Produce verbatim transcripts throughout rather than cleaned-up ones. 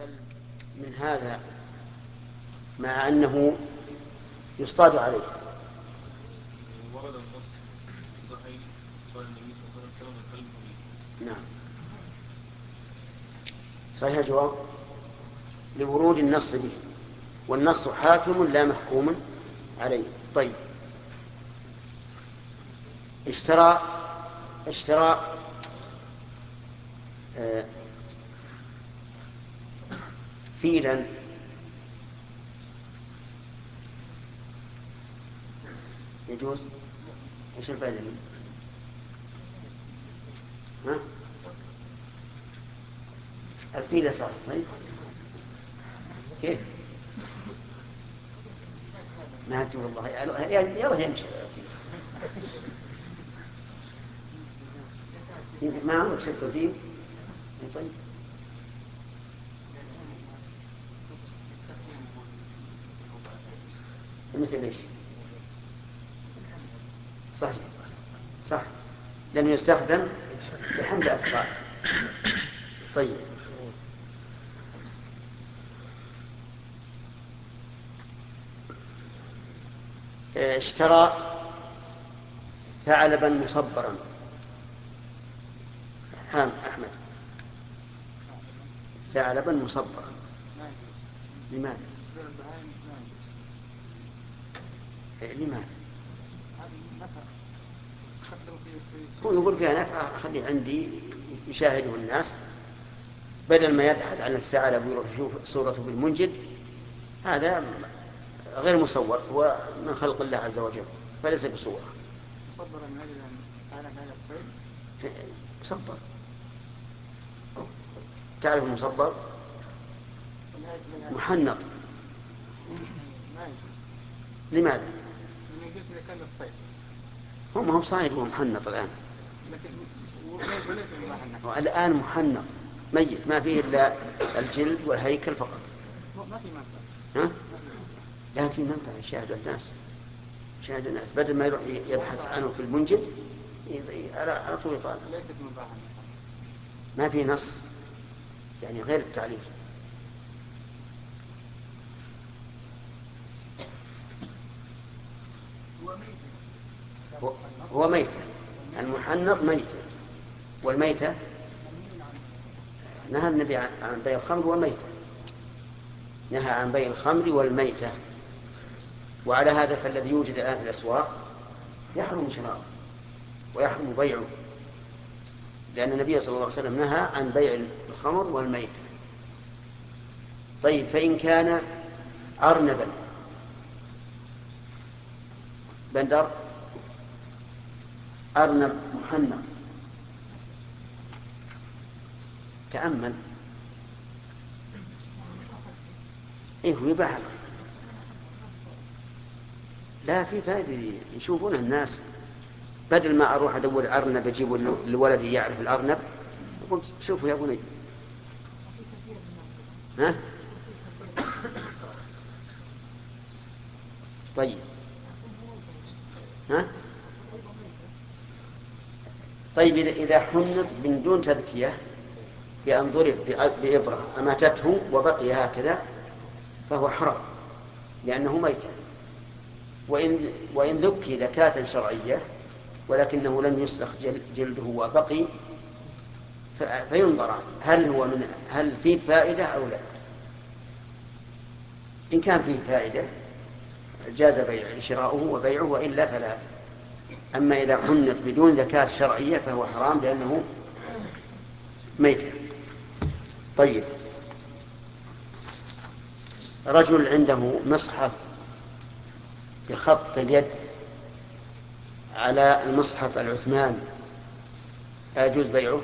من هذا مع أنه يصطاد عليه؟ ورد النص الصحيح قال النبي صلى الله عليه وسلم الكلب ميت. نعم صحيح الجواب لورود النص به، والنص حاكم لا محكوم عليه. طيب اشترى اشترى آه فيلا يجوز؟ ايش الفائدة منه؟ ها؟ الفيل صار الصيد كيف؟ ما أدري والله، يلا يمشي ما عمرك شفت الفيل؟ طيب مثل ايش؟ صحيح صح، لم يستخدم لحمل أثقال. طيب اشترى ثعلبا مصبرا. حام أحمد ثعلبا مصبرا لماذا؟ لماذا؟ هو يقول فيها نفع، خليه عندي يشاهده الناس بدل ما يبحث عن الثعلب ويروح يشوف صورته بالمنجد. هذا غير مصور، هو من خلق الله عز وجل فليس بصورة. مصبر من أجل أن تعلم هذا الصيد. مصبر، تعرف المصبر محنط. لماذا؟ هو ما هو صايد، هو محنط الآن. الآن محنط ميت ما فيه إلا الجلد والهيكل فقط. ها؟ لا في منفعة، يشاهد الناس يشاهد الناس بدل ما يروح يبحث عنه في المنجد على طول يطالع. ما في نص يعني غير التعليل. هو ميتة، المحنط ميتة، والميتة نهى النبي عن بيع الخمر والميتة، نهى عن بيع الخمر والميتة. وعلى هذا فالذي يوجد الآن في الأسواق يحرم شراؤه ويحرم بيعه، لأن النبي صلى الله عليه وسلم نهى عن بيع الخمر والميتة. طيب فإن كان أرنبا بندر أرنب محنط، تأمل إيه هو يباع، لا في فائدة يشوفونها الناس. بدل ما أروح أدور أرنب أجيب الولد يعرف الأرنب، قلت شوفوا يا بني. ها؟ طيب ها؟ طيب إذا حنط من دون تذكية بأن ضرب بإبرة أماتته وبقي هكذا فهو حرام لأنه ميت. وإن, وإن ذكي ذكاة شرعية ولكنه لم يسلخ جلده وبقي فينظر هل هو من هل فيه فائدة أو لا. إن كان فيه فائدة جاز بيع شراؤه وبيعه، وإلا فلا. أما إذا حنط بدون ذكاة شرعية فهو حرام لأنه ميت. طيب رجل عنده مصحف بخط اليد على المصحف العثماني، أجوز بيعه؟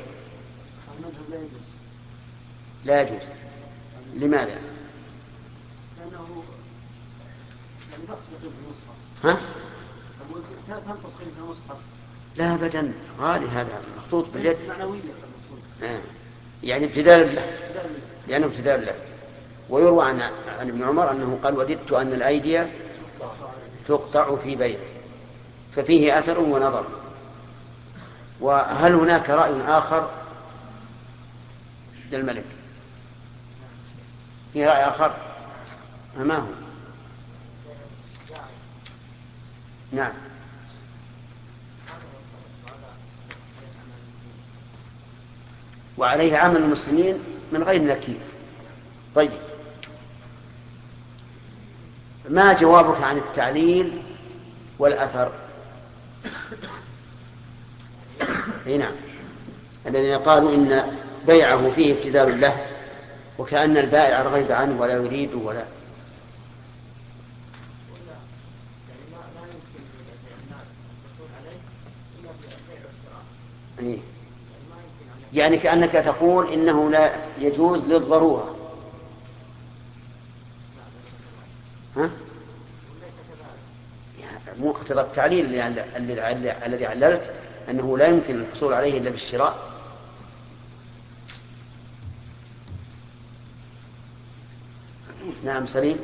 لا يجوز. لماذا؟ لأنه يعني نقص في المصحف. ها؟ تنقص قيمة المصحف. لا أبدا، غالي هذا مخطوط باليد. معنوية. آه. يعني ابتداء له، لأنه ابتداء له. ويروى عن عن ابن عمر أنه قال وددت أن الأيدي تقطع في بيعه، ففيه أثر ونظر. وهل هناك رأي آخر للملك؟ في رأي آخر؟ ما هو؟ نعم. وعليه عمل المسلمين من غير نكير. طيب، ما جوابك عن التعليل والأثر؟ اي نعم، الذين قالوا إن بيعه فيه ابتذال له وكأن البائع رغب عنه ولا يريد ولا إيه؟ يعني كأنك تقول إنه لا يجوز للضرورة. ها؟ مقتضى التعليل الذي عللت أنه لا يمكن الحصول عليه إلا بالشراء. نعم سليم.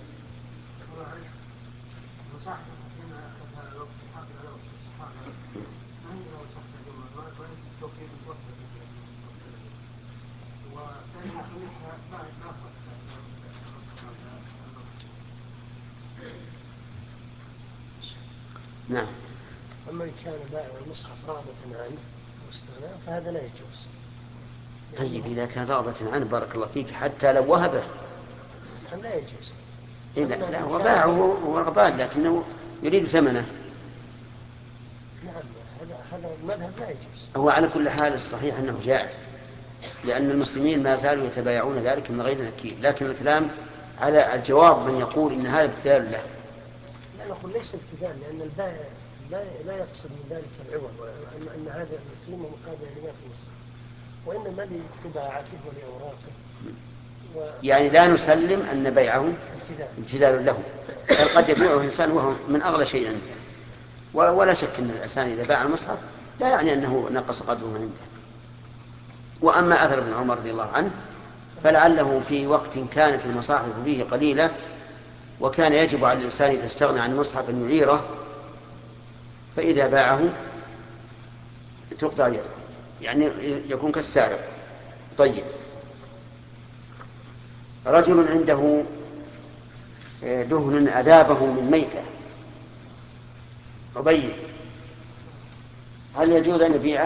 نعم. أما إن كان بائع المصحف رغبة عنه واستغناء فهذا لا يجوز. طيب إذا كان رغبة عنه بارك الله فيك حتى لو وهبه لا يجوز. إيه لا, لا هو باعه ورغبان لكنه يريد ثمنه. نعم هذا هذا المذهب لا يجوز. هو على كل حال الصحيح أنه جائز لأن المسلمين ما زالوا يتبايعون ذلك من غير نكير، لكن الكلام على الجواب من يقول إن هذا ابتذال له. لا نقول ليس ابتذال لأن البائع لا لا يقصد من ذلك العوض وأن أن هذا القيمة مقابلة لما في المصحف، وإنما لطباعته ولأوراقه و... يعني لا نسلم أن بيعه ابتذال له، بل قد يبيعه الإنسان وهو من أغلى شيء عنده، ولا شك أن الإنسان إذا باع المصحف لا يعني أنه نقص قدره عنده. وأما أثر ابن عمر رضي الله عنه فلعله في وقت كانت المصاحف فيه قليلة وكان يجب على الإنسان إذا استغنى عن المصحف أن يعيره، فإذا باعه تقطع يده، يعني يكون كالسارق. طيب، رجل عنده دهن أذابه من ميتة عبيد، هل يجوز أن يبيعه؟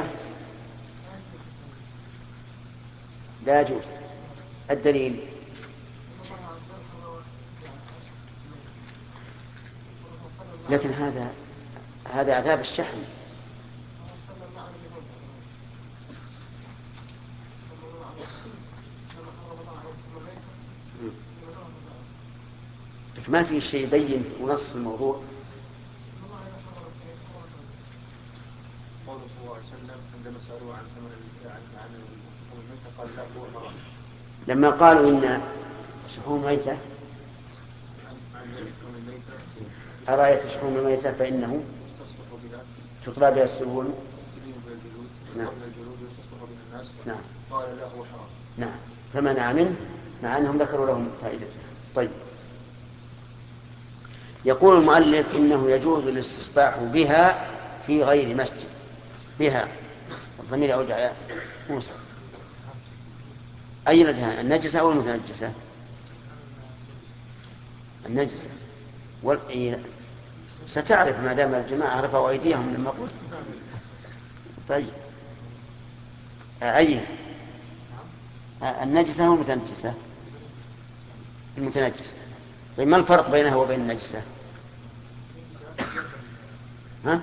لا يجوز. الدليل لكن هذا هذا عذاب الشحم. ما في شيء يبين ونص في الموضوع. قال صلى الله عليه وسلم عندما سألوا عن ثمن عن شحوم الميتة قال لا هو حرام. لما قالوا إن شحوم ميتة عن شحوم الميتة أرأيت شحوم الميتة فإنه تطلع بها السهول. نعم. نعم. قال لا هو حرام. نعم. فمنع منه مع أنهم ذكروا لهم فائدته. طيب، يقول المؤلف إنه يجوز الاستصباح بها في غير مسجد. بها الضمير يعود على موسى. أي الأدهان، النجسة أو المتنجسة؟ النجسة. وال... ستعرف ما دام الجماعة رفعوا أيديهم لما قلت. طيب، أي النجسة أو المتنجسة؟ المتنجسة. طيب، ما الفرق بينها وبين النجسة؟ ها؟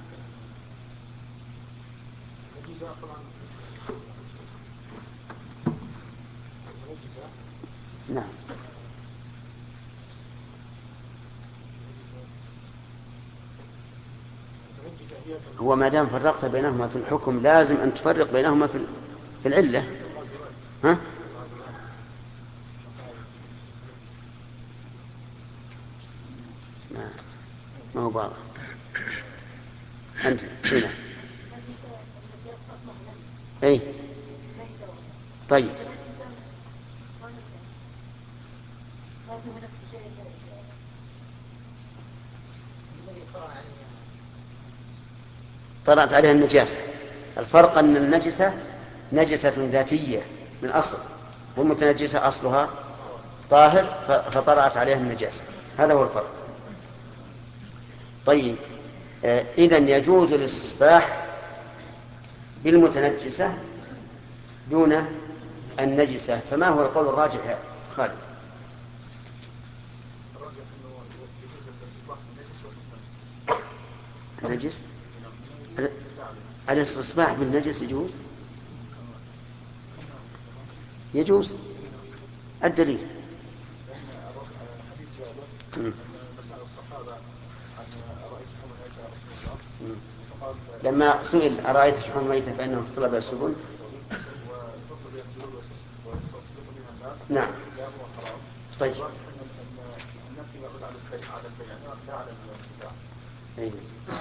نعم. هو ما دام فرقت بينهما في الحكم لازم أن تفرق بينهما في في العلة. ها؟ ما ما هو واضح. أنت هنا. أي. طيب. طلعت عليها النجاسة. الفرق أن النجسة نجسة ذاتية من أصل، والمتنجسة أصلها طاهر فطرأت عليها النجاسة. هذا هو الفرق. طيب إذن يجوز الاستصباح بالمتنجسة دون النجسة، فما هو القول الراجح يا خالد؟ النجس الاستصباح بالنجس يجوز يجوز الدليل لما سئل أرأيت شحوم ميتة فإنه طلب السبل. نعم. طيب. أيه.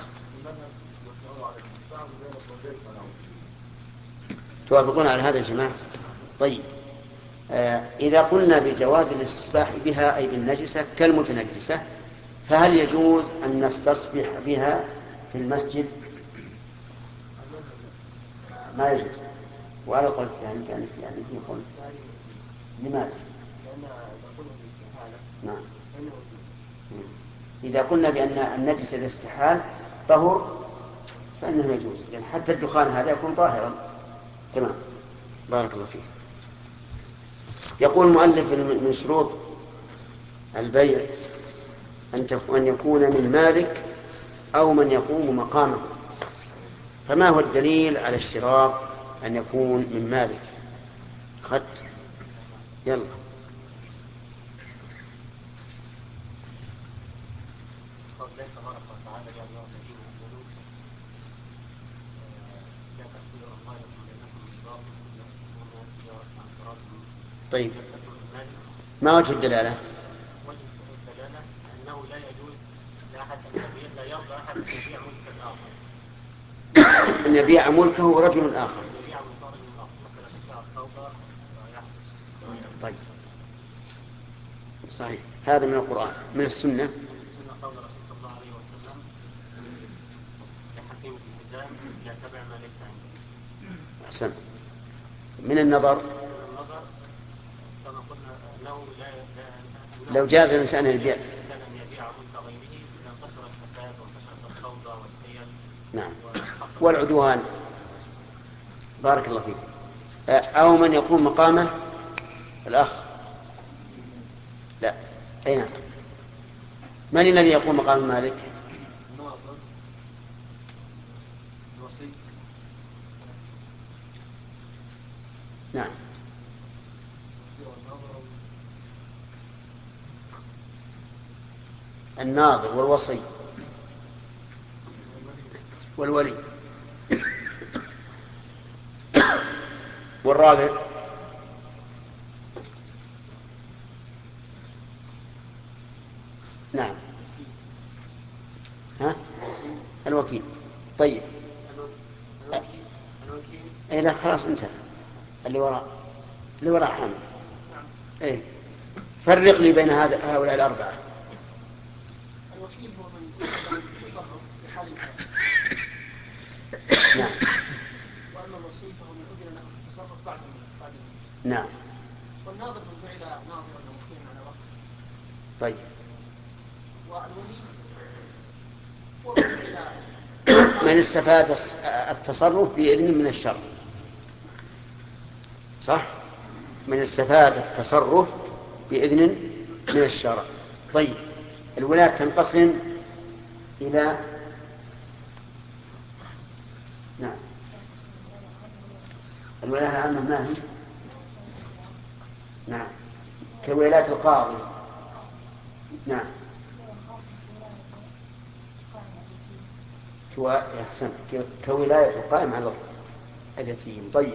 توافقون على هذا الجماعة؟ طيب. آه إذا قلنا بجواز الاستصباح بها أي بالنجسة كالمتنجسة، فهل يجوز أن نستصبح بها في المسجد؟ ما يجوز. وعلى القول الثاني كان في يعني في قول. لماذا؟ نعم. إذا قلنا بأن النجس إذا استحال طهر فإنه يجوز، لأن حتى الدخان هذا يكون طاهرا. تمام. بارك الله فيك. يقول المؤلف من شروط البيع أن يكون من مالك أو من يقوم مقامه. فما هو الدليل على اشتراط أن يكون من مالك؟ خدت يلا. طيب ما وجه الدلالة؟ وجه الدلالة أنه لا يجوز لأحد أن لا يرضى أحد أن يبيع ملكا آخر. أن يبيع ملكه رجل آخر. يبيع ملكه رجل آخر مثلا شاء الثوبة ويحدث. طيب صحيح. هذا من القرآن. من السنة. السنة قول الرسول صلى الله عليه وسلم لحكيم في الحزام لا تبع ما ليس عنده. أحسن. من النظر لو جاز الإنسان أن يبيع نعم والعدوان. بارك الله فيك. أو من يقوم مقامه الأخ. لا أي نعم. من الذي يقوم مقام المالك؟ نعم. الناظر والوصي والولي. والرابع نعم ها الوكيل. طيب اي لا خلاص انتهى. اللي وراء اللي وراء حامد. ايه فرق لي بين هذا هؤلاء الأربعة. الوكيل هو من يتصرف في حال الحال. نعم. وأما الوصي فهو من أذن له التصرف بعد بعد. نعم. والناظر من جعل ناظرا ومكينا على وقت. طيب. والولي من استفاد التصرف بإذن من الشرع. صح؟ من استفاد التصرف بإذن من الشرع. طيب الولاية تنقسم إلى نعم الولاية العامة ما هي؟ نعم كولاية القاضي. نعم أحسنت كولاية القائم على اليتيم. طيب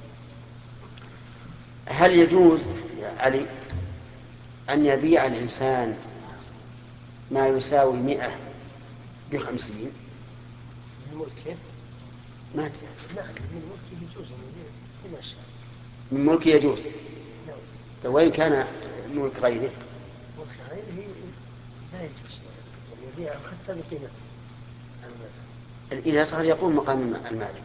هل يجوز يا علي أن يبيع الإنسان ما يساوي مئة بخمسين؟ من ملكه؟ ما أدري. لا من ملكه يجوز أن يبيع بما شاء. من ملكه يجوز. نعم. وإن كان ملك غيره؟ ملك غيره لا يجوز أن يبيع حتى بقيمته. إذا صار يقوم مقام المالك.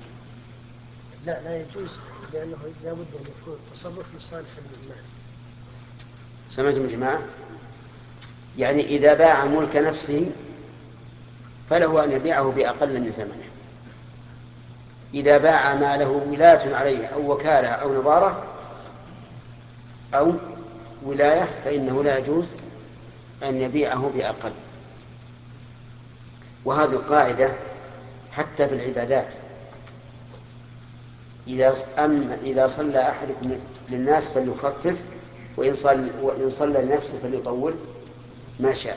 لا لا يجوز لأنه لا بد أن يكون التصرف لصالح المال. سمعتم يا جماعة؟ يعني إذا باع ملك نفسه فله أن يبيعه بأقل من ثمنه. إذا باع ما له ولاية عليه أو وكالة أو نظارة أو ولاية فإنه لا يجوز أن يبيعه بأقل. وهذه القاعدة حتى في العبادات. إذا أم إذا صلى أحدكم للناس فليخفف، وإن صلى وإن صلى لنفسه فليطول ما شاء.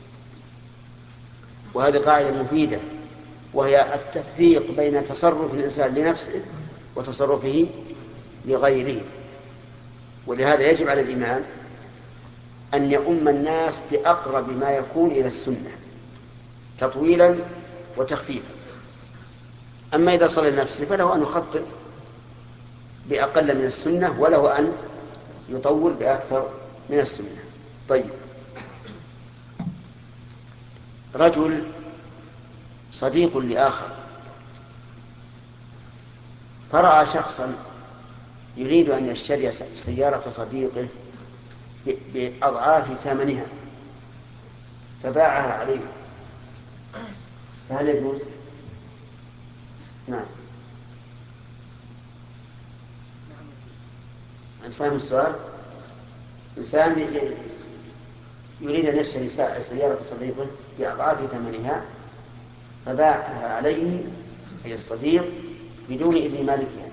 وهذه قاعدة مفيدة، وهي التفريق بين تصرف الإنسان لنفسه وتصرفه لغيره. ولهذا يجب على الإمام أن يؤم الناس بأقرب ما يكون إلى السنة تطويلا وتخفيفا. أما إذا صلى لنفسه فله أن يخفف بأقل من السنة، وله أن يطول بأكثر من السنة. طيب، رجل صديق لآخر فرأى شخصا يريد أن يشتري سيارة صديقه بأضعاف ثمنها فباعها عليه، فهل يجوز؟ نعم. أنت فاهم السؤال؟ إنسان يريد أن يشتري سيارة صديقه بأضعاف ثمنها فباعها عليه أي الصديق بدون إذن مالكها.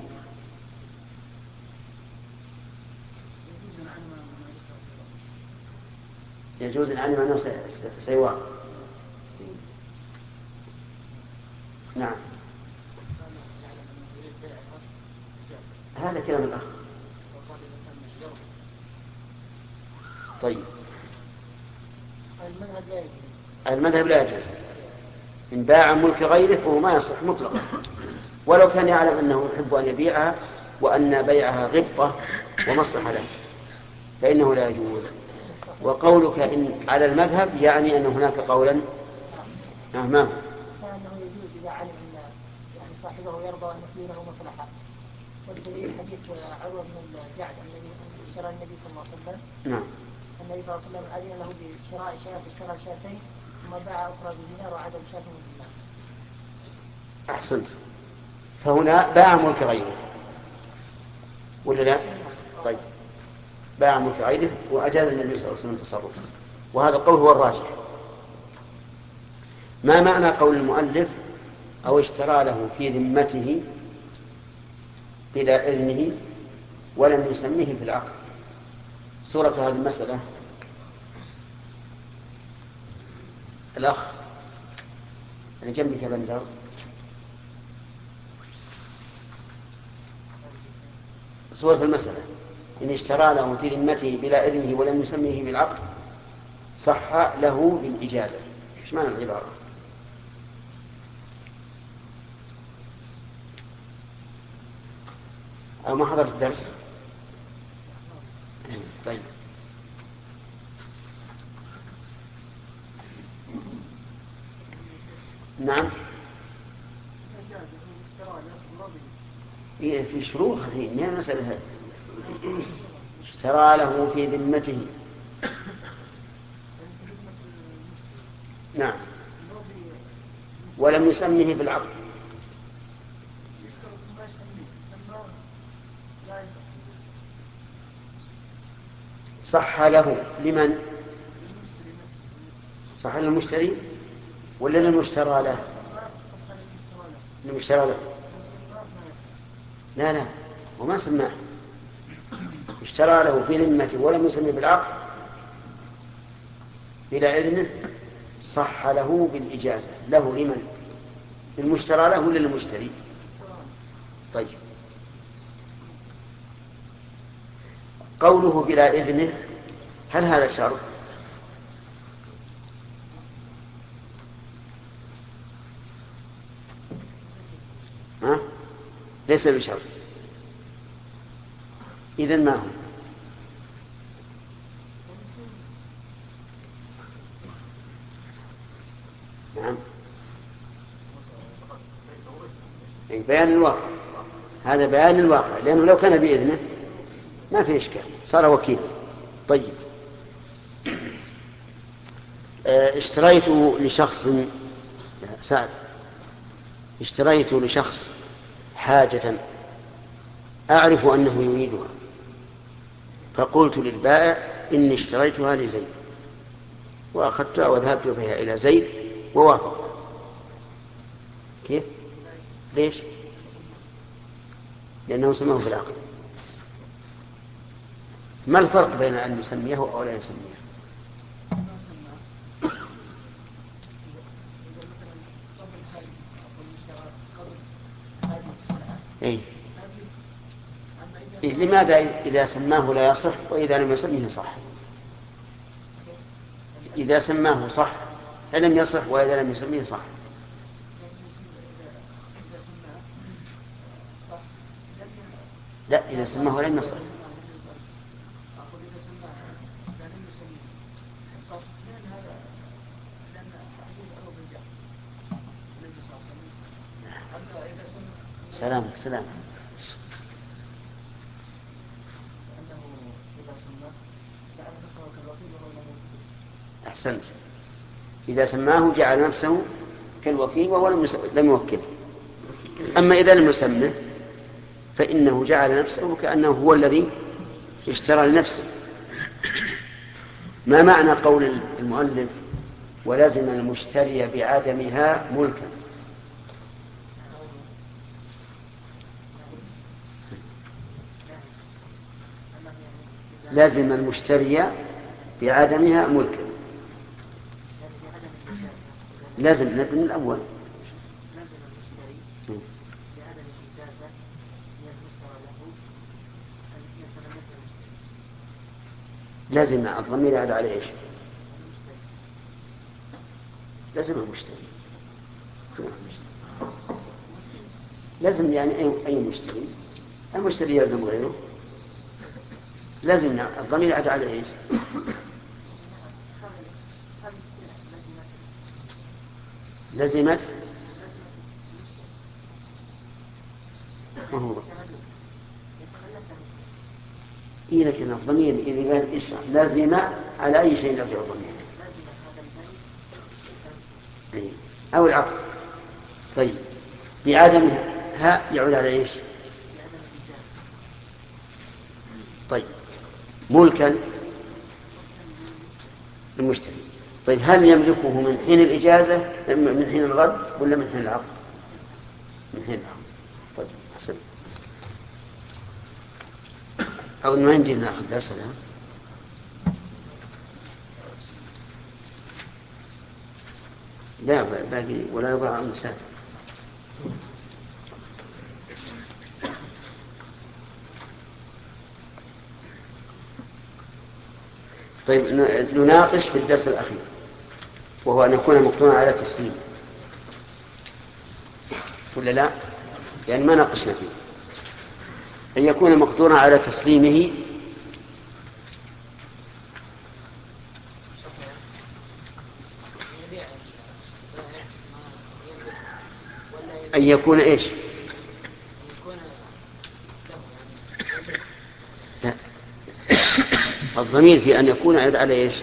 يجوز أن علم أنه سيوار. نعم، هذا كلام الأخ. طيب، المذهب لا يجوز. إن باع ملك غيره فهو ما يصح مطلقا، ولو كان يعلم أنه يحب أن يبيعها وأن بيعها غبطة ومصلحة له فإنه لا يجوز. وقولك إن على المذهب يعني أن هناك قولا ما هو أنه يجوز إذا علم أن يعني صاحبه يرضى أن يكون له مصلحة. والدليل حديث عروة بن الجعد الذي اشترى النبي صلى الله عليه وسلم. نعم. النبي صلى الله عليه وسلم أذن له بشراء شاة، اشترى شاتين ثم باع أخرى بدينار وعاد بشاة من دينار. أحسنت. فهنا باع ملك غيره ولا لا؟ طيب، باع ملك غيره وأجاز النبي صلى الله عليه وسلم تصرفه، وهذا القول هو الراجح. ما معنى قول المؤلف أو اشترى له في ذمته بلا إذنه ولم يسميه في العقد؟ سورة هذه المسألة الأخ اللي جنبك يا بندر. سورة المسألة إن اشترى له في ذمته بلا إذنه ولم يسميه بالعقد صح له بالإجازة. إيش معنى العبارة؟ أو ما حضرت الدرس؟ طيب، نعم. إيه في شروط هذه من المسألة هذه. اشترى له في ذمته. نعم، ولم يسمه في العقد. صح له لمن؟ صح للمشتري ولا للمشترى له؟ للمشترى له. لا لا، وما سماه. اشترى له في ذمته ولم يسمي بالعقد بلا إذنه صح له بالإجازة. له لمن؟ المشترى له ولا للمشتري؟ طيب، قوله بلا إذنه هل هذا شرط؟ ها؟ ليس بشرط. إذن ما هو؟ نعم، أي بيان الواقع. هذا بيان الواقع، لأنه لو كان بإذنه ما في إشكال، صار وكيل. طيب، اشتريت لشخص سعد اشتريت لشخص حاجة أعرف أنه يريدها، فقلت للبائع إني اشتريتها لزيد، وأخذتها وذهبت بها إلى زيد ووافق. كيف؟ ليش؟ لأنه سماه في العقد. ما الفرق بين أن يسميه أو لا يسميه؟ إيه؟ إيه؟ لماذا إذا سماه لا يصح وإذا لم يسميه صح؟ إذا سماه صح لم يصح وإذا لم يسميه صح. لا، إذا سماه لم يصح. سلامك سلام. أحسنت. إذا سماه جعل نفسه كالوكيل وهو لم يوكله. أما إذا لم يسمه فإنه جعل نفسه كأنه هو الذي اشترى لنفسه. ما معنى قول المؤلف ولازم المشتري بعدمها ملكا؟ لازم المشتري بعدمها ملكا. لازم نبني من الأول. لازم الضمير يعود على ايش؟ لازم المشتري. لازم يعني اي مشتري، المشتري يلزم غيره. لازم الضمير يعود على ايش؟ لزمت. ما هو إيه؟ لكن الضمير إذا قال إيش لازم على أي شيء يرجع الضمير؟ أو العقد. طيب بعدمها ها يعود على إيش؟ طيب ملكا المشتري. طيب هل يملكه من حين الإجازة من حين الغد ولا من حين العقد؟ من حين العقد. طيب حسن. أو ما يمدي ناخذ درس الآن. لا باقي ولا يضع عن مسافة. طيب نناقش في الدرس الأخير وهو أن يكون مقتونا على تسليم ولا لا؟ يعني ما ناقشنا فيه. أن يكون مقتونا على تسليمه أن يكون إيش؟ لا. الضمير في أن يكون يعود على إيش؟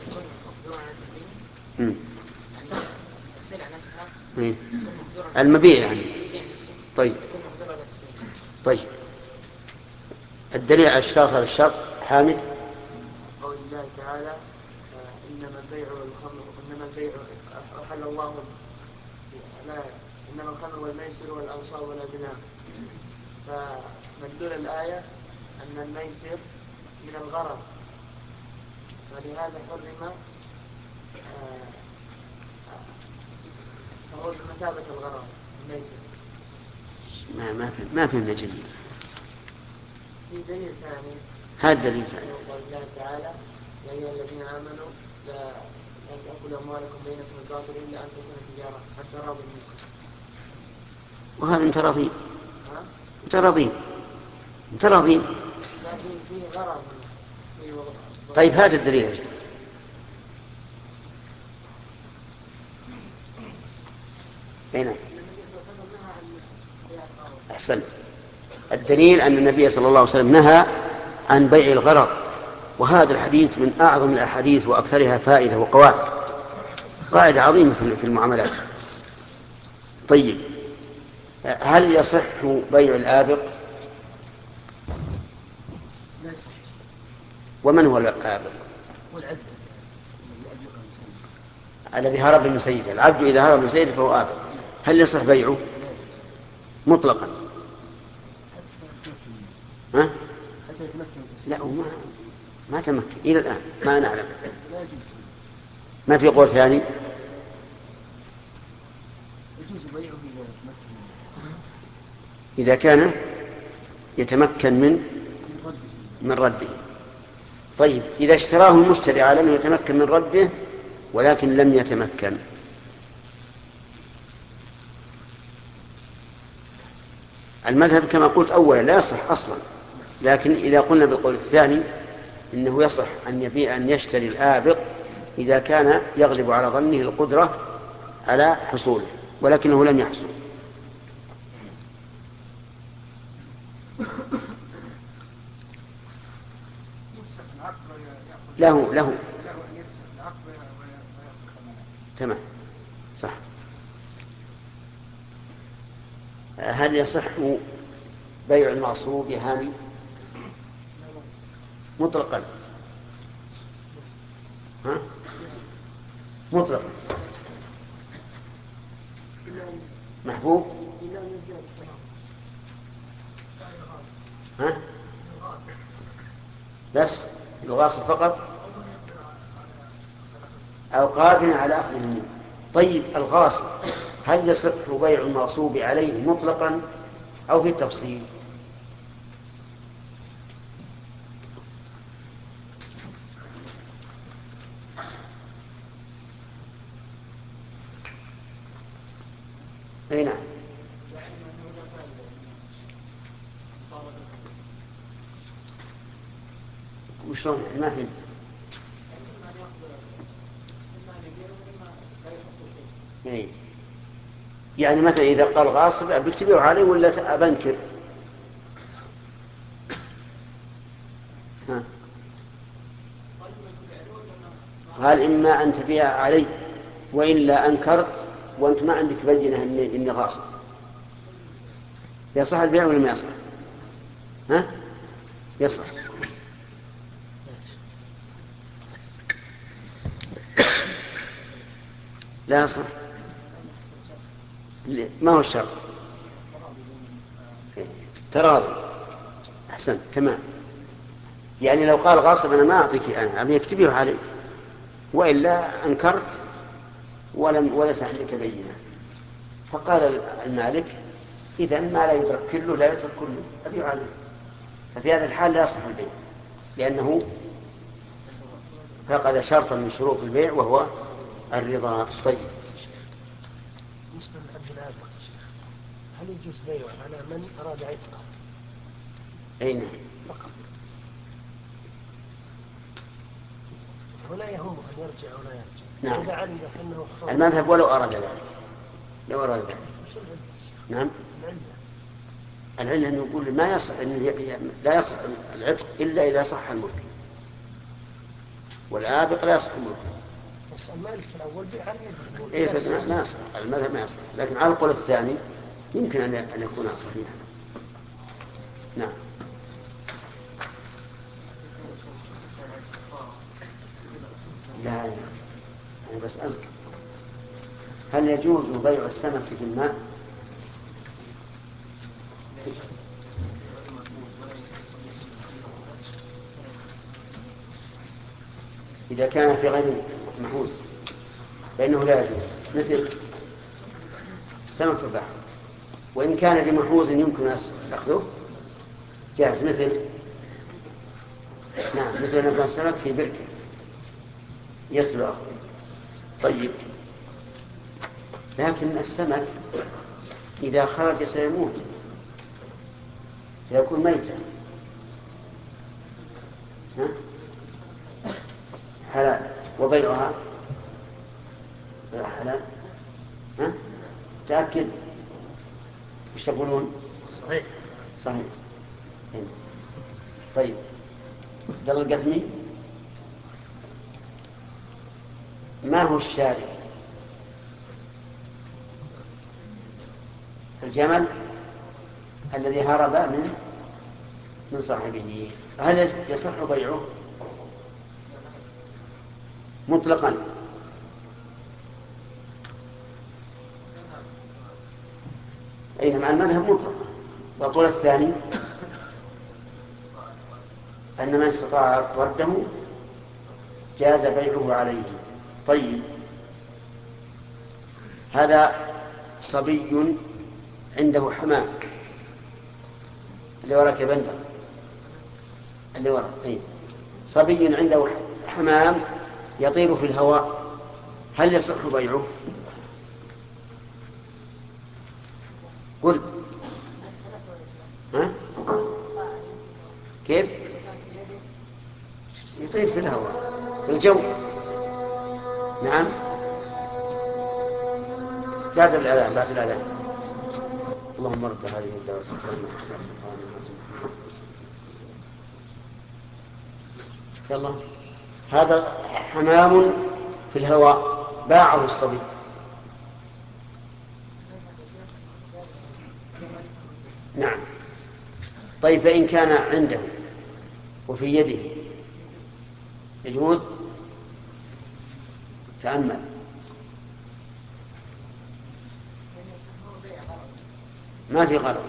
المبيع يعني. طيب طيب الدليل على الشرط على الشرط حامد. قول الله تعالى إنما البيع والخمر إنما البيع أحل الله لا إنما الخمر والميسر والأنصاب والأزلام. فمدلول الآية أن الميسر من الغرض ولهذا حرم فهو بمثابة الغرض الميسر. ما ما في ما فهمنا جديد. في دليل ثاني. هذا دليل ثاني. قال الله تعالى يا أيها الذين آمنوا لا لا تأكلوا أموالكم بينكم بالباطل إلا أن تكون تجارة حتى راضي منكم. وهذا انت راضين. ها؟ انت راضين. انت راضين. لكن فيه غرض. طيب هذا الدليل أجل. هنا. أحسنت. الدليل أن النبي صلى الله عليه وسلم نهى عن بيع الغرض، وهذا الحديث من أعظم الأحاديث وأكثرها فائدة وقواعد. قاعدة عظيمة في المعاملات. طيب، هل يصح بيع الآبق؟ ومن هو الآبق؟ الذي هرب من سيده. العبد إذا هرب من سيده فهو آبق. هل يصح بيعه مطلقا؟ ها؟ لا، ما ما تمكن إلى الآن، ما نعلم. ما في قول ثاني. إذا كان يتمكن من من رده. طيب، إذا اشتراه المشتري على أنه يتمكن من رده ولكن لم يتمكن، المذهب كما قلت أولا لا يصح أصلا. لكن إذا قلنا بالقول الثاني إنه يصح أن يبيع أن يشتري الآبق إذا كان يغلب على ظنه القدرة على حصوله ولكنه لم يحصل. له له تمام صح. هل يصح بيع المغصوب يا هاني مطلقا؟ ها؟ مطلقا. محبوب؟ ها؟ بس الغاصب فقط أو قادر على أخذه منه. طيب، الغاصب هل يصح بيع المغصوب عليه مطلقا أو في تفصيل؟ أي نعم. وشلون ما فهمت؟ يعني مثلا إذا قال غاصب أبيك تبيعه عليه ولا أبنكر؟ ها؟ قال إما أن تبيع علي وإلا أنكرت وأنت ما عندك بينة إني, إني غاصب. يصح البيع ولا ما يصح؟ ها؟ يصح. لا يصح. ما هو الشرط؟ تراضي. أحسن، تمام. يعني لو قال غاصب أنا ما أعطيك أنا أبيك تبيعه علي وإلا أنكرت ولم وليس عندك بينة، فقال المالك إذن ما لا يدرك كله لا يدرك كله أبيعه علي. ففي هذا الحال لا يصح البيع لأنه فقد شرطا من شروط البيع وهو الرضا. طيب، بالنسبة للعبد الآبق هل يجوز بيعه على من أراد عتقه؟ أي نعم فقط، ولا يهمه أن يرجع ولا يرجع. نعم. إذا علم أنه حر المذهب ولو أراد ذلك، لو أراد ذلك. نعم. العلة العلة أنه يقول ما يصح إنه لا يصح العتق إلا إذا صح الملك، والآبق لا يصح الملك. بس المالك الأول بيع على يده. إيه بس ما يصح المذهب، ما يصح. لكن على القول الثاني يمكن أن يكون صحيحا. نعم. لا أنا بسألك هل يجوز بيع السمك في الماء؟ إذا كان في غير محوز فإنه لا يجوز، مثل السمك في البحر، وإن كان بمحوز يمكن أخذه جاهز، مثل نعم مثل أن يكون السمك في بركة يسلو أخذه. طيب، لكن السمك إذا خرج سيموت، سيكون ميتا. ها؟ حلال وبيعها حلال. ها؟ تأكد وش تقولون؟ صحيح صحيح. هنا. طيب، دل القثمي ما هو الشارع الجمل الذي هرب من من صاحبه، هل يصح بيعه مطلقا؟ أينما المذهب مطلقا. والقول الثاني أن من استطاع رده جاز بيعه عليه. طيب، هذا صبي عنده حمام اللي وراك يا بندر، اللي وراك أي صبي عنده حمام يطير في الهواء، هل يصح بيعه؟ قل. ها؟ كيف؟ يطير في الهواء في الجو. نعم، بعد الأذان بعد الأذان. اللهم رب هذه الدعوة التامة. يلا، هذا حمام في الهواء باعه الصبي. نعم. طيب، فإن كان عنده وفي يده يجوز؟ تأمل. ما في غرض.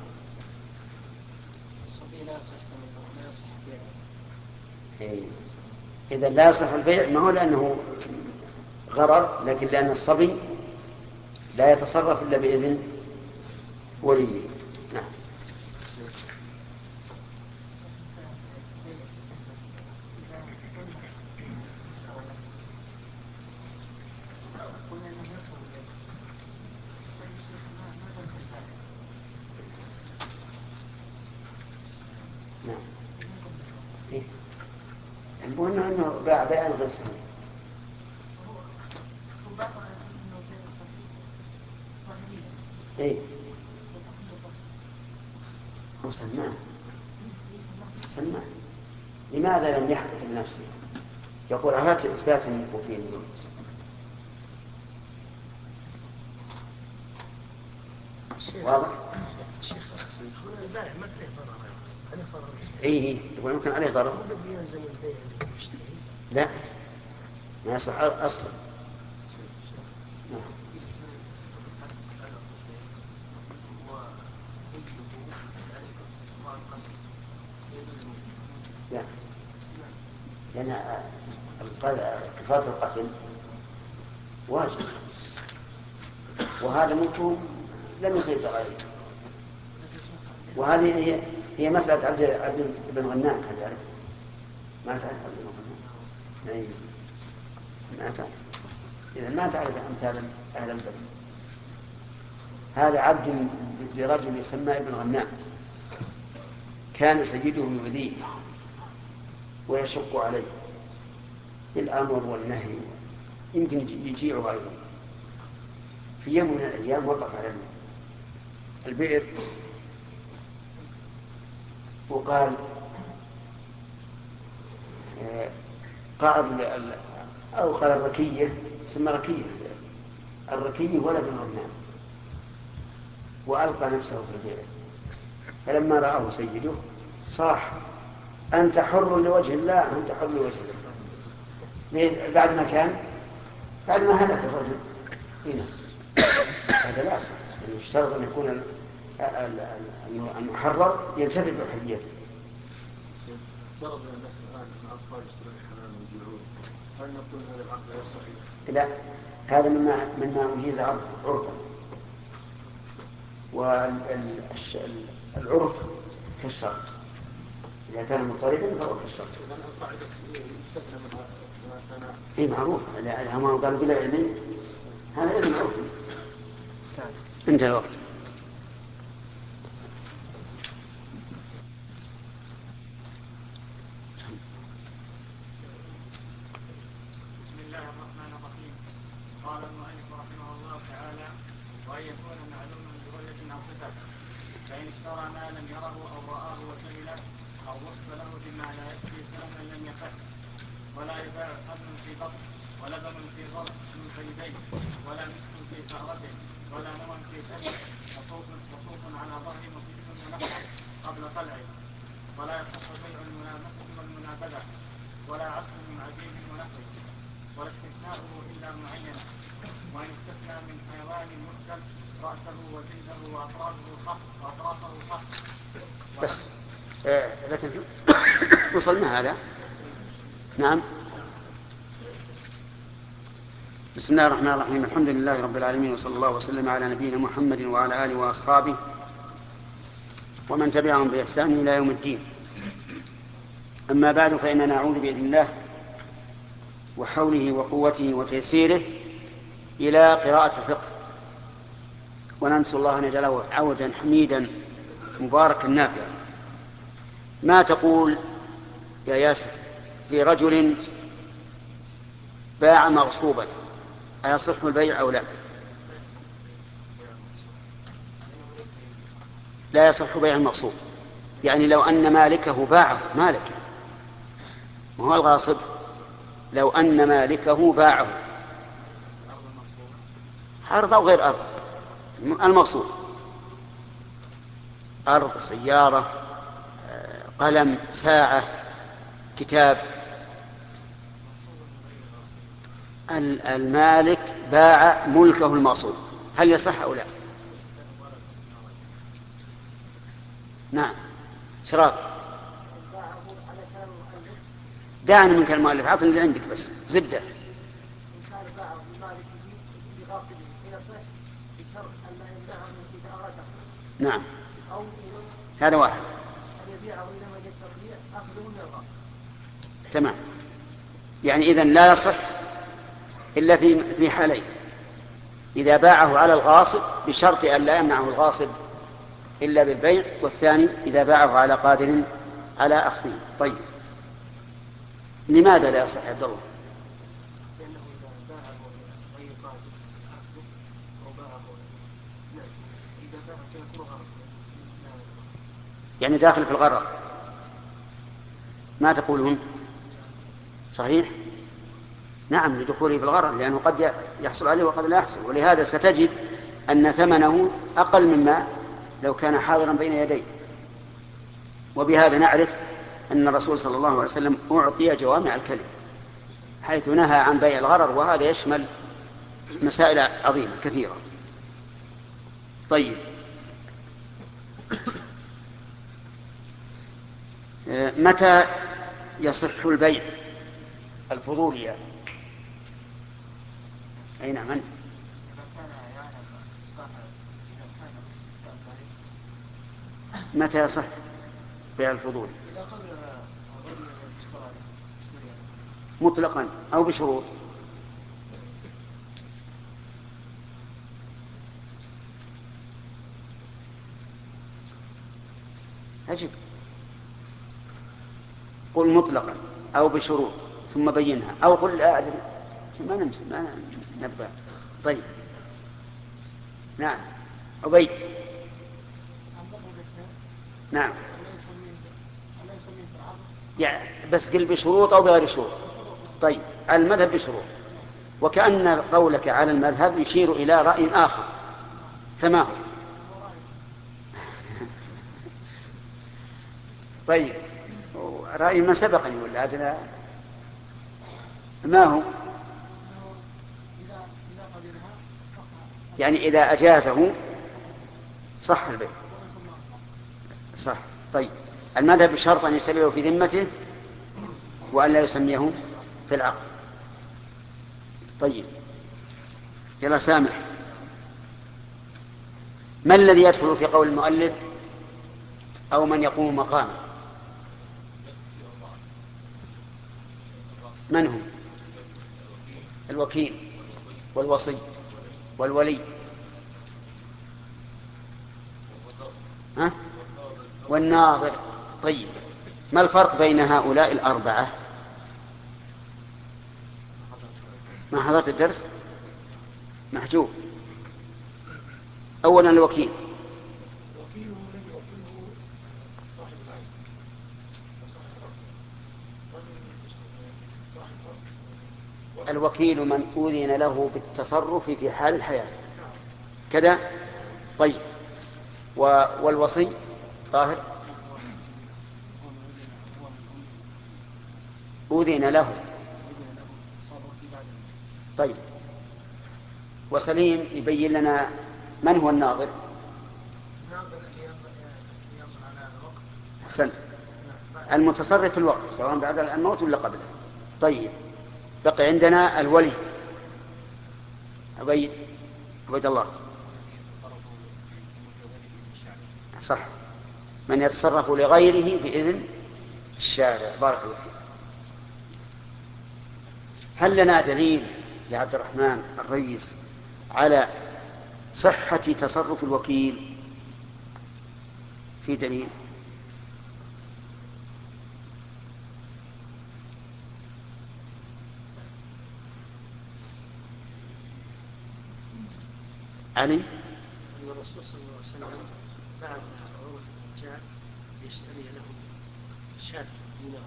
إذا لا يصح البيع، ما هو لأنه غرر، لكن لأن الصبي لا يتصرف إلا بإذن وليه. نعم. نعم. إيه؟ المهم أنه باع بيعا غير صحيح. إيه؟ هو سماه سماه لماذا لم يحقق لنفسه؟ يقول هات إثباتا وفيه الوجود. واضح؟ البائع ما عليه ضرر، عليه ضرر. إيه، يقول يمكن عليه ضرر. يلزم البيع اللي يشتري. لا، ما يصح أصلا. نعم. لا، لأن كفارة القتل واجب، وهذا ممكن لم يسيطر عليه. وهذه هي هي مسألة عبد عبد بن غنام، هل تعرف؟ ما تعرف عبد بن غنام؟ يعني ما تعرف. إذا ما تعرف أمثال أهل البلد. هذا عبد لرجل يسمى ابن غنام، كان سيده يؤذيه ويشق عليه بالأمر والنهي، يمكن يجيعه أيضا. في يوم من الأيام وقف على البئر وقال قعر أو قال الركية، اسمها ركية، الركية ولا بن غنام، وألقى نفسه في البئر. فلما رآه سيده صاح: أنت حر لوجه الله، أنت حر لوجه الله. بعد ما كان بعد ما هلك الرجل. هنا هذا لا يصح، يعني يشترط أن يكون المحرر ينتفع بحريته. افترض ان الناس الان ان الاطفال يشترون الحمام ويجيعون، هل نقول هذا العقد غير صحيح؟ لا، هذا مما مما أجيز عرفا، والعرف كالشرط، إذا كان مضطردا فهو كالشرط. إيه معروف، هم قالوا بلا علم، هذا علم عرفي. انتهى الوقت. بسم الله الرحمن الرحيم. قال المؤلف رحمه الله تعالى: وأن يكون معلوما برؤية أو صفة، فإن اشترى ما لم يره أو رآه وجهله أو وصف له بما لا يكفي سلما لم يصح. ولا يباع حبل في بطن ولبن في ظرف من كيدين ولا مسك في ثأرته ولا نوى في سبيل وخوف وخوف على ظهر مفيد ونفس قبل طلعه، ولا يصح بيع الملامسة والمنابذة، ولا عزل من عجيب ونحوه، ولا استثناؤه إلا معينا، وإن استثنى من حيوان مؤكل رأسه وجلده وأطرافه صح وأطرافه صح. بس آه لكن وصلنا هذا. نعم. بسم الله الرحمن الرحيم. الحمد لله رب العالمين، وصلى الله وسلم على نبينا محمد وعلى آله وأصحابه ومن تبعهم بإحسان إلى يوم الدين. أما بعد، فإننا نعود بإذن الله وحوله وقوته وتيسيره إلى قراءة الفقه، وننسأل الله أن يجعله عودا حميدا مباركا نافعا. ما تقول يا ياسر في رجل باع مغصوبا، أيصح البيع أو لا؟ لا يصح بيع المغصوب، يعني لو أن مالكه باعه، مالكه وهو الغاصب، لو أن مالكه باعه أرض أو غير أرض، المغصوب أرض، سيارة، قلم، ساعة، كتاب، المالك باع ملكه المغصوب، هل يصح أو لا؟ نعم. شراب. دعني من كلام المؤلف، عطني اللي عندك بس زبدة. نعم، هذا واحد. تمام. يعني إذن لا يصح إلا في في حالين: إذا باعه على الغاصب بشرط أن لا يمنعه الغاصب إلا بالبيع، والثاني إذا باعه على قادر على أخذه. طيب، لماذا لا يصح يا عبد الله؟ لأنه إذا باعه غير قادر أخذه أو باعه إذا باعه يكون غرض، يعني داخل في الغرر. ما تقولون صحيح؟ نعم، لدخوله في الغرر، لأنه قد يحصل عليه وقد لا يحصل، ولهذا ستجد أن ثمنه أقل مما لو كان حاضرا بين يديه. وبهذا نعرف أن الرسول صلى الله عليه وسلم أعطي جوامع الكلم، حيث نهى عن بيع الغرر، وهذا يشمل مسائل عظيمة كثيرة. طيب، متى يصح البيع الفضولي؟ أي نعم أنت. متى يصح بيع الفضول؟ مطلقا أو بشروط؟ أجب. قل مطلقا أو بشروط ثم بينها، أو قل لا أدري، ما نمسك ما نبقى. طيب، نعم. عبيد. نعم. يعني بس قل بشروط أو بغير شروط. طيب، المذهب بشروط، وكأن قولك على المذهب يشير إلى رأي آخر، فما هو؟ طيب، رأي من سبقني ولا أدنى؟ ما هو؟ يعني إذا أجازه صح البيع، صح. طيب، المذهب بشرط أن يسلله في ذمته وأن لا يسميه في العقد. طيب، يلا سامح، ما الذي يدخل في قول المؤلف أو من يقوم مقامه؟ من هم؟ الوكيل والوصي والولي، ها؟ والناظر. طيب، ما الفرق بين هؤلاء الأربعة؟ ما حضرت الدرس؟ محجوب. أولا الوكيل. الوكيل من أذن له بالتصرف في حال الحياة كذا. طيب، والوصي طاهر أذن له. طيب، وسليم يبين لنا من هو الناظر. أحسنت، المتصرف في الوقت سواء بعد الموت ولا قبله. طيب، بقي عندنا الولي. عبيد عبيد الله. صح، من يتصرف لغيره بإذن الشارع. بارك الله فيك. هل لنا دليل يا عبد الرحمن الرئيس على صحة تصرف الوكيل؟ في دليل؟ علي. الرسول صلى الله عليه وسلم بعد عروة الرجال يشتري له شاة دينار،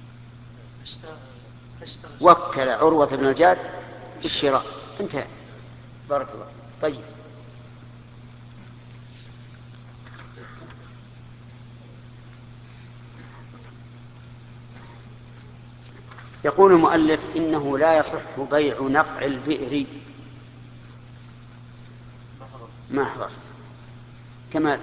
وكل عروة بن الجاد في الشراء. انتهى. بارك الله. طيب، يقول المؤلف إنه لا يصح بيع نقع البئر. ما حضرت كمال.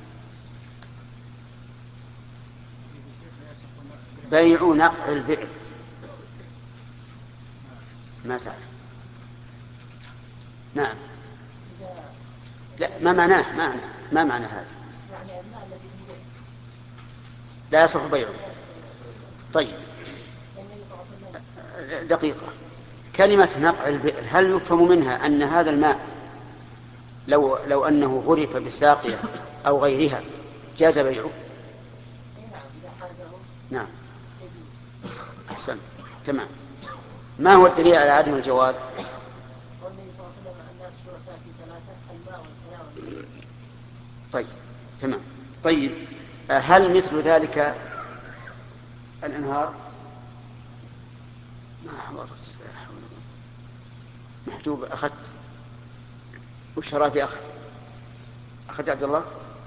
بيع نقع البئر ما تعرف. نعم. لا، ما معناه معنى ما معنى هذا؟ لا يصح بيعه. طيب، دقيقة. كلمة نقع البئر هل يفهم منها أن هذا الماء لو لو أنه غرف بساقية أو غيرها جاز بيعه؟ نعم. أحسن، تمام. ما هو الدليل على عدم الجواز؟ طيب، تمام. طيب، هل مثل ذلك الأنهار؟ ما حضرت. محجوب. أخذت والشراب أخذ أخذ عبد الله.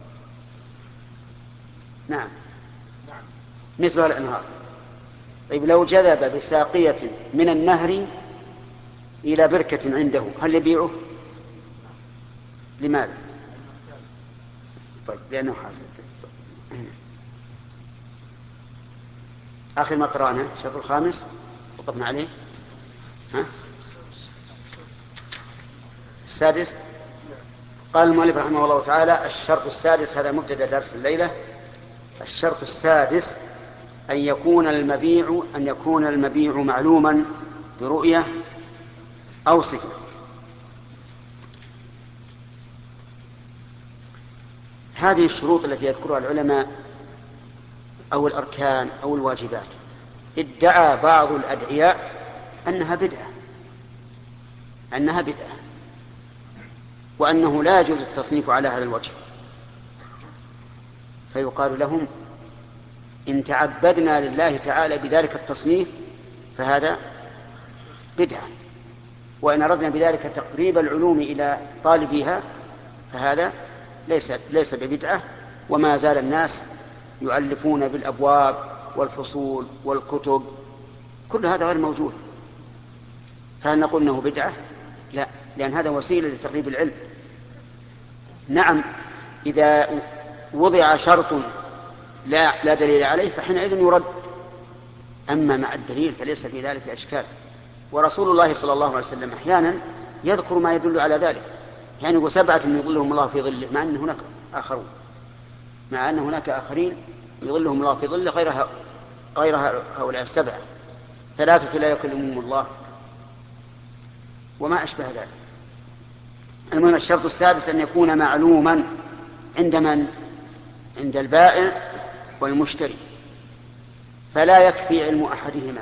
نعم، مثل الأنهار. طيب، لو جذب بساقية من النهر إلى بركة عنده هل يبيعه؟ لماذا؟ طيب، لأنه حاسد. آخر ما قرأنا الشرط الخامس وقفنا عليه. ها؟ السادس. قال المؤلف رحمه الله تعالى: الشرط السادس، هذا مبتدأ درس الليلة. الشرط السادس أن يكون المبيع أن يكون المبيع معلوما برؤية أو صفة. هذه الشروط التي يذكرها العلماء أو الأركان أو الواجبات ادعى بعض الأدعياء أنها بدعة أنها بدعة وأنه لا يجوز التصنيف على هذا الوجه، فيقال لهم: إن تعبدنا لله تعالى بذلك التصنيف فهذا بدعة، وإن أردنا بذلك تقريب العلوم إلى طالبيها فهذا ليس ليس ببدعة. وما زال الناس يؤلفون بالأبواب والفصول والكتب، كل هذا غير موجود. فهل نقول أنه بدعة؟ لا، لأن هذا وسيلة لتقريب العلم. نعم، إذا وضع شرط لا, لا دليل عليه فحينئذ يرد، أما مع الدليل فليس في ذلك إشكال. ورسول الله صلى الله عليه وسلم أحيانا يذكر ما يدل على ذلك، يعني وسبعة يظلهم الله في ظله، مع أن هناك آخرون مع أن هناك آخرين يظلهم الله في ظله غير غير هؤلاء السبعة، ثلاثة لا يكلمهم الله وما أشبه ذلك. المهم، الشرط السادس أن يكون معلوما عند من؟ عند البائع والمشتري، فلا يكفي علم أحدهما،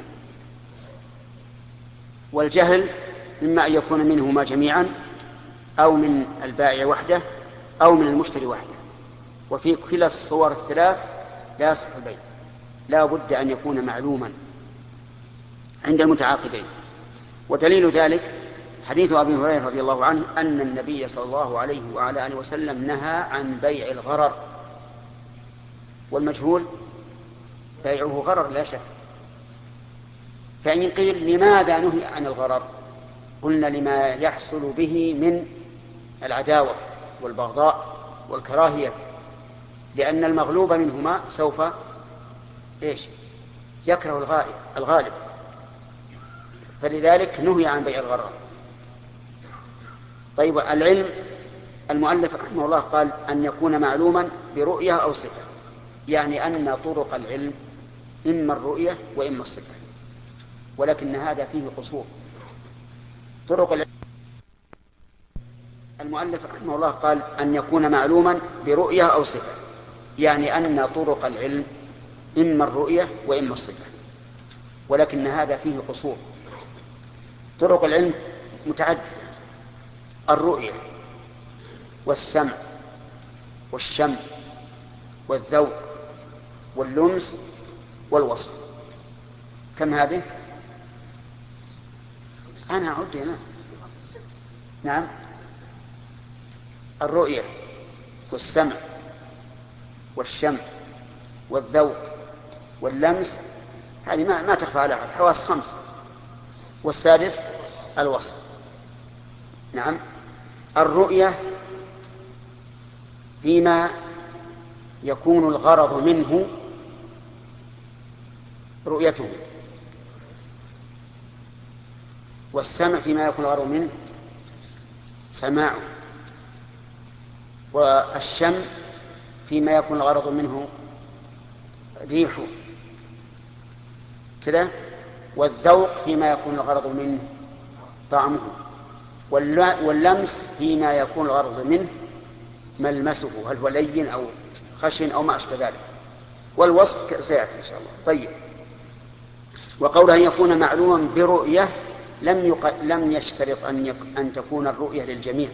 والجهل إما أن يكون منهما جميعا أو من البائع وحده أو من المشتري وحده، وفي كلا الصور الثلاث لا يصح البيع، لا بد أن يكون معلوما عند المتعاقدين. ودليل ذلك حديث أبي هريرة رضي الله عنه أن النبي صلى الله عليه وعلى آله وسلم نهى عن بيع الغرر، والمجهول بيعه غرر لا شك. فإن قيل لماذا نهي عن الغرر؟ قلنا لما يحصل به من العداوة والبغضاء والكراهية، لأن المغلوب منهما سوف إيش؟ يكره الغالب، فلذلك نهي عن بيع الغرر. طيب العلم، المؤلف رحمه الله قال أن يكون معلوما برؤية أو صفة، يعني أن طرق العلم إما الرؤية وإما الصفة، ولكن هذا فيه قصور. طرق العلم، المؤلف رحمه الله قال أن يكون معلوما برؤية أو صفة، يعني أن طرق العلم إما الرؤية وإما الصفة، ولكن هذا فيه قصور. طرق العلم متعددة: الرؤية والسمع والشم والذوق واللمس والوصف. كم هذه؟ أنا أعد هنا. نعم، الرؤية والسمع والشم والذوق واللمس، هذه ما, ما تخفى على أحد، حواس خمس. والسادس الوصف. نعم، الرؤية فيما يكون الغرض منه رؤيته، والسمع فيما يكون الغرض منه سماعه، والشم فيما يكون الغرض منه ريحه كذا، والذوق فيما يكون الغرض منه طعمه، واللمس فيما يكون الغرض منه ملمسه، هل هو لين أو خشن أو ما أشبه ذلك، والوصف سيأتي إن شاء الله. طيب، وقوله أن يكون معلوما برؤية لم يق... لم يشترط أن, يك... أن تكون الرؤية للجميع،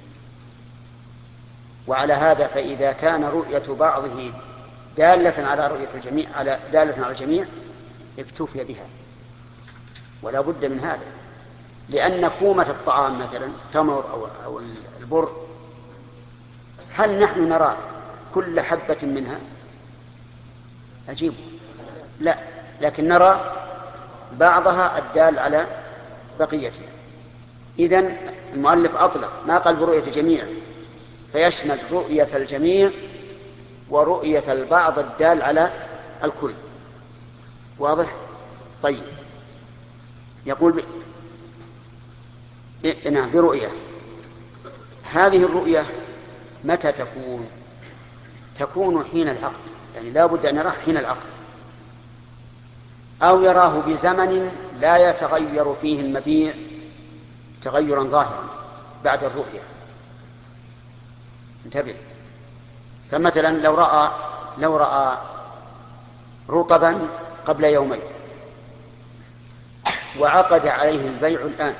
وعلى هذا فإذا كان رؤية بعضه دالة على رؤية الجميع على دالة على الجميع اكتفي بها، ولا بد من هذا، لأن فومة الطعام مثلا تمر أو, أو البر، هل نحن نرى كل حبة منها؟ أجيب لا، لكن نرى بعضها الدال على بقيتها. إذن المؤلف أطلق، ما قال برؤية جميع، فيشمل رؤية الجميع ورؤية البعض الدال على الكل. واضح؟ طيب، يقول ب... إيه؟ نعم، برؤية. هذه الرؤية متى تكون؟ تكون حين العقد، يعني لا بد أن يراه حين العقد، أو يراه بزمن لا يتغير فيه المبيع تغيرا ظاهرا بعد الرؤية. انتبه، فمثلا لو رأى لو رأى رطبا قبل يومين وعقد عليه البيع الآن،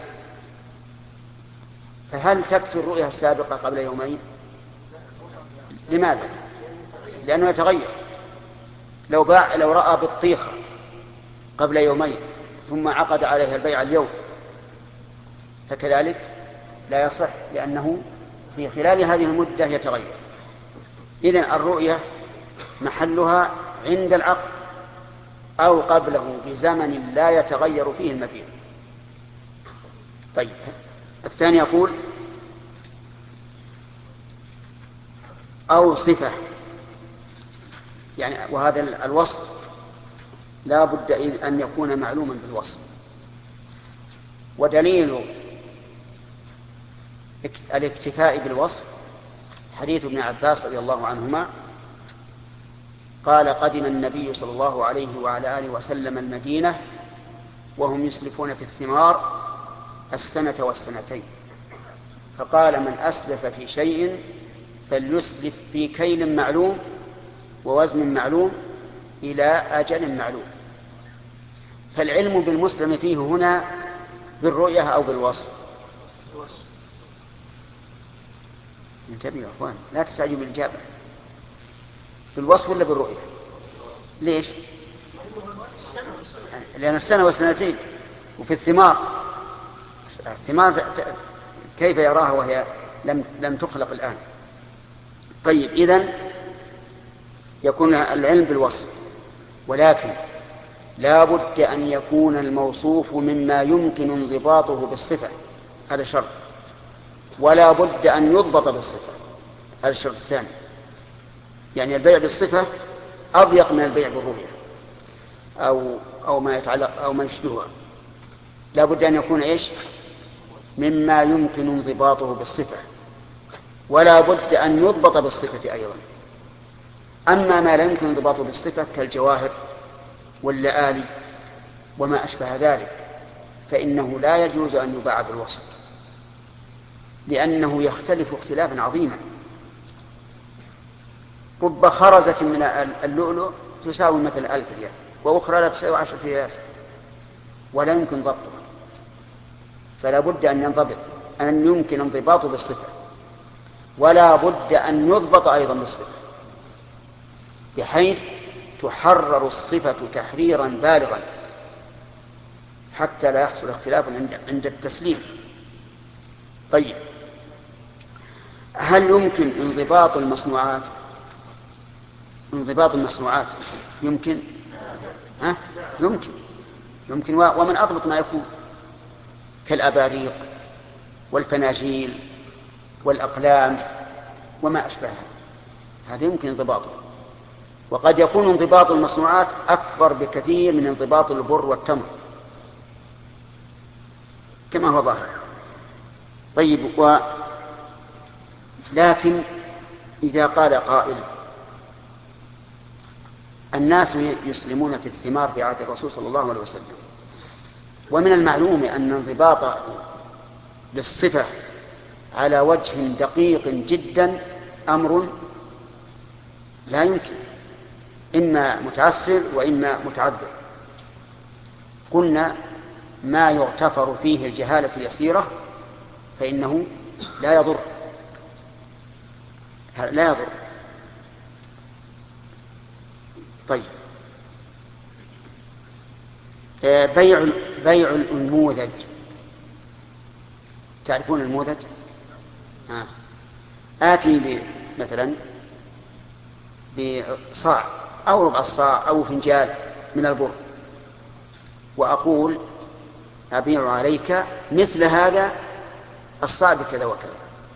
فهل تكفي الرؤية السابقة قبل يومين؟ لماذا؟ لأنه يتغير. لو باع لو رأى بطيخة قبل يومين ثم عقد عليها البيع اليوم فكذلك لا يصح، لأنه في خلال هذه المدة يتغير. إذن الرؤية محلها عند العقد أو قبله بزمن لا يتغير فيه المبيع. طيب، الثاني يقول أو صفة، يعني وهذا الوصف لا بد أن يكون معلوما بالوصف. ودليل الاكتفاء بالوصف حديث ابن عباس رضي الله عنهما قال: قدم النبي صلى الله عليه وعلى آله وسلم المدينة وهم يسلفون في الثمار السنة والسنتين، فقال: من أسلف في شيء فليسلف في كيل معلوم ووزن معلوم إلى أجل معلوم. فالعلم بالمسلم فيه هنا بالرؤية أو بالوصف؟ انتبهوا يا أخوان، لا تستعجلوا بالإجابة. في الوصف ولا بالرؤية؟ ليش؟ لأن السنة والسنتين، وفي الثمار الثمار كيف يراها وهي لم لم تخلق الآن؟ طيب، إذن يكون العلم بالوصف، ولكن لا بد أن يكون الموصوف مما يمكن انضباطه بالصفة، هذا شرط، ولا بد أن يضبط بالصفة، هذا الشرط الثاني. يعني البيع بالصفة أضيق من البيع بالرؤية أو أو ما يتعلق أو ما يشبهها. لا بد أن يكون إيش؟ مما يمكن انضباطه بالصفة، ولا بد أن يضبط بالصفة أيضا. أما ما لا يمكن انضباطه بالصفة كالجواهر واللآلي وما أشبه ذلك فإنه لا يجوز أن يباع بالوصف، لأنه يختلف اختلافا عظيما. رب خرزة من اللؤلؤ تساوي مثل ألف ريال، وأخرى لا تساوي عشرة ريال، ولا يمكن ضبطها. فلا بد أن ينضبط، أن يمكن انضباطه بالصفة، ولا بد أن يضبط أيضا بالصفة، بحيث تحرر الصفة تحريرا بالغا حتى لا يحصل اختلاف عند التسليم. طيب، هل يمكن انضباط المصنوعات؟ انضباط المصنوعات يمكن، ها؟ يمكن يمكن ومن أضبط ما يكون كالأباريق والفناجيل والأقلام وما أشبهها، هذا يمكن انضباطه. وقد يكون انضباط المصنوعات أكبر بكثير من انضباط البر والتمر كما هو ظاهر. طيب، و... لكن إذا قال قائل الناس يسلمون في الثمار في عهد الرسول صلى الله عليه وسلم، ومن المعلوم أن انضباط بالصفة على وجه دقيق جدا أمر لا يمكن، إما متعسر وإما متعذر. قلنا ما يغتفر فيه الجهالة اليسيرة فإنه لا يضر، لا يضر. طيب، بيع بيع النموذج، تعرفون النموذج؟ آه. آتي مثلا بصاع أو ربع الصاع أو فنجال من البر، وأقول أبيع عليك مثل هذا الصاع بكذا وكذا.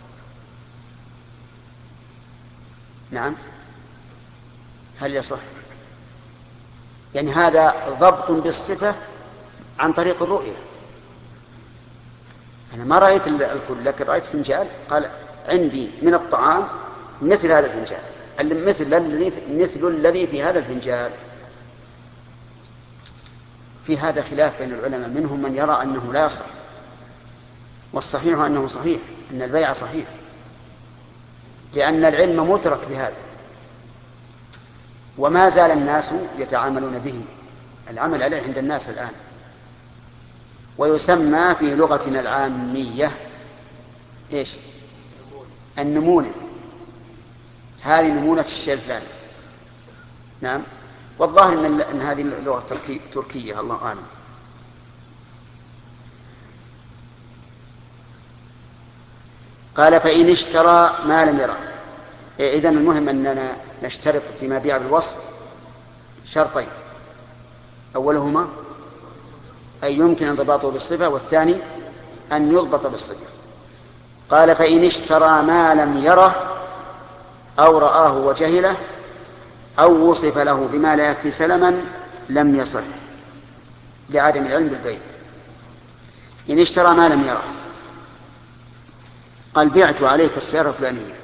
نعم، هل يصح؟ يعني هذا ضبط بالصفة عن طريق الرؤية. أنا ما رأيت الكل، لكن رأيت فنجال قال عندي من الطعام مثل هذا الفنجال، مثل الذي مثل الذي في هذا الفنجال. في هذا خلاف بين العلماء، منهم من يرى أنه لا يصح، والصحيح أنه صحيح، أن البيع صحيح، لأن العلم مترك بهذا، وما زال الناس يتعاملون به، العمل عليه عند الناس الآن، ويسمى في لغتنا العامية إيش؟ النمونة. هذه نمونة الشيء الفلاني. نعم، والظاهر أن, أن هذه اللغة تركي... تركية، الله أعلم. قال فإن اشترى ما لم يره. إذن المهم أننا نشترط فيما بيع بالوصف شرطين، أولهما أن يمكن انضباطه بالصفة، والثاني أن يضبط بالصفة. قال فإن اشترى ما لم يره أو رآه وجهله أو وصف له بما لا يكفي سلما لم يصح لعدم العلم بالبيع. إن اشترى ما لم يره، قال بعت عليك السيارة الفلانية،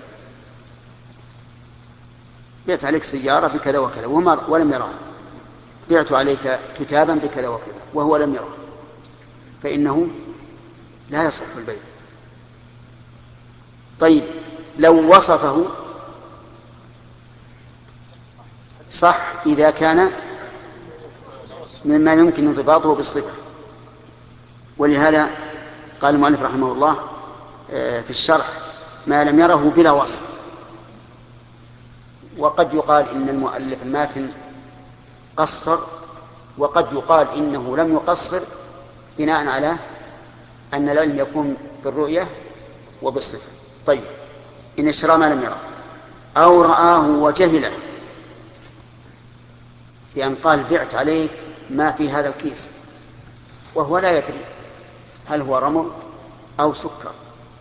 بعت عليك سيارة بكذا وكذا ولم يرها، بعت عليك كتابا بكذا وكذا وهو لم يره، فإنه لا يصح البيع. طيب، لو وصفه صح إذا كان مما يمكن انضباطه بالصفة. ولهذا قال المؤلف رحمه الله في الشرح ما لم يره بلا وصف. وقد يقال إن المؤلف الماتن قصر، وقد يقال إنه لم يقصر بناء على أن العلم يكون بالرؤية وبالصفة. طيب، إن اشترى ما لم يره أو رآه وجهله، بأن قال بعت عليك ما في هذا الكيس وهو لا يدري هل هو رمل أو سكر،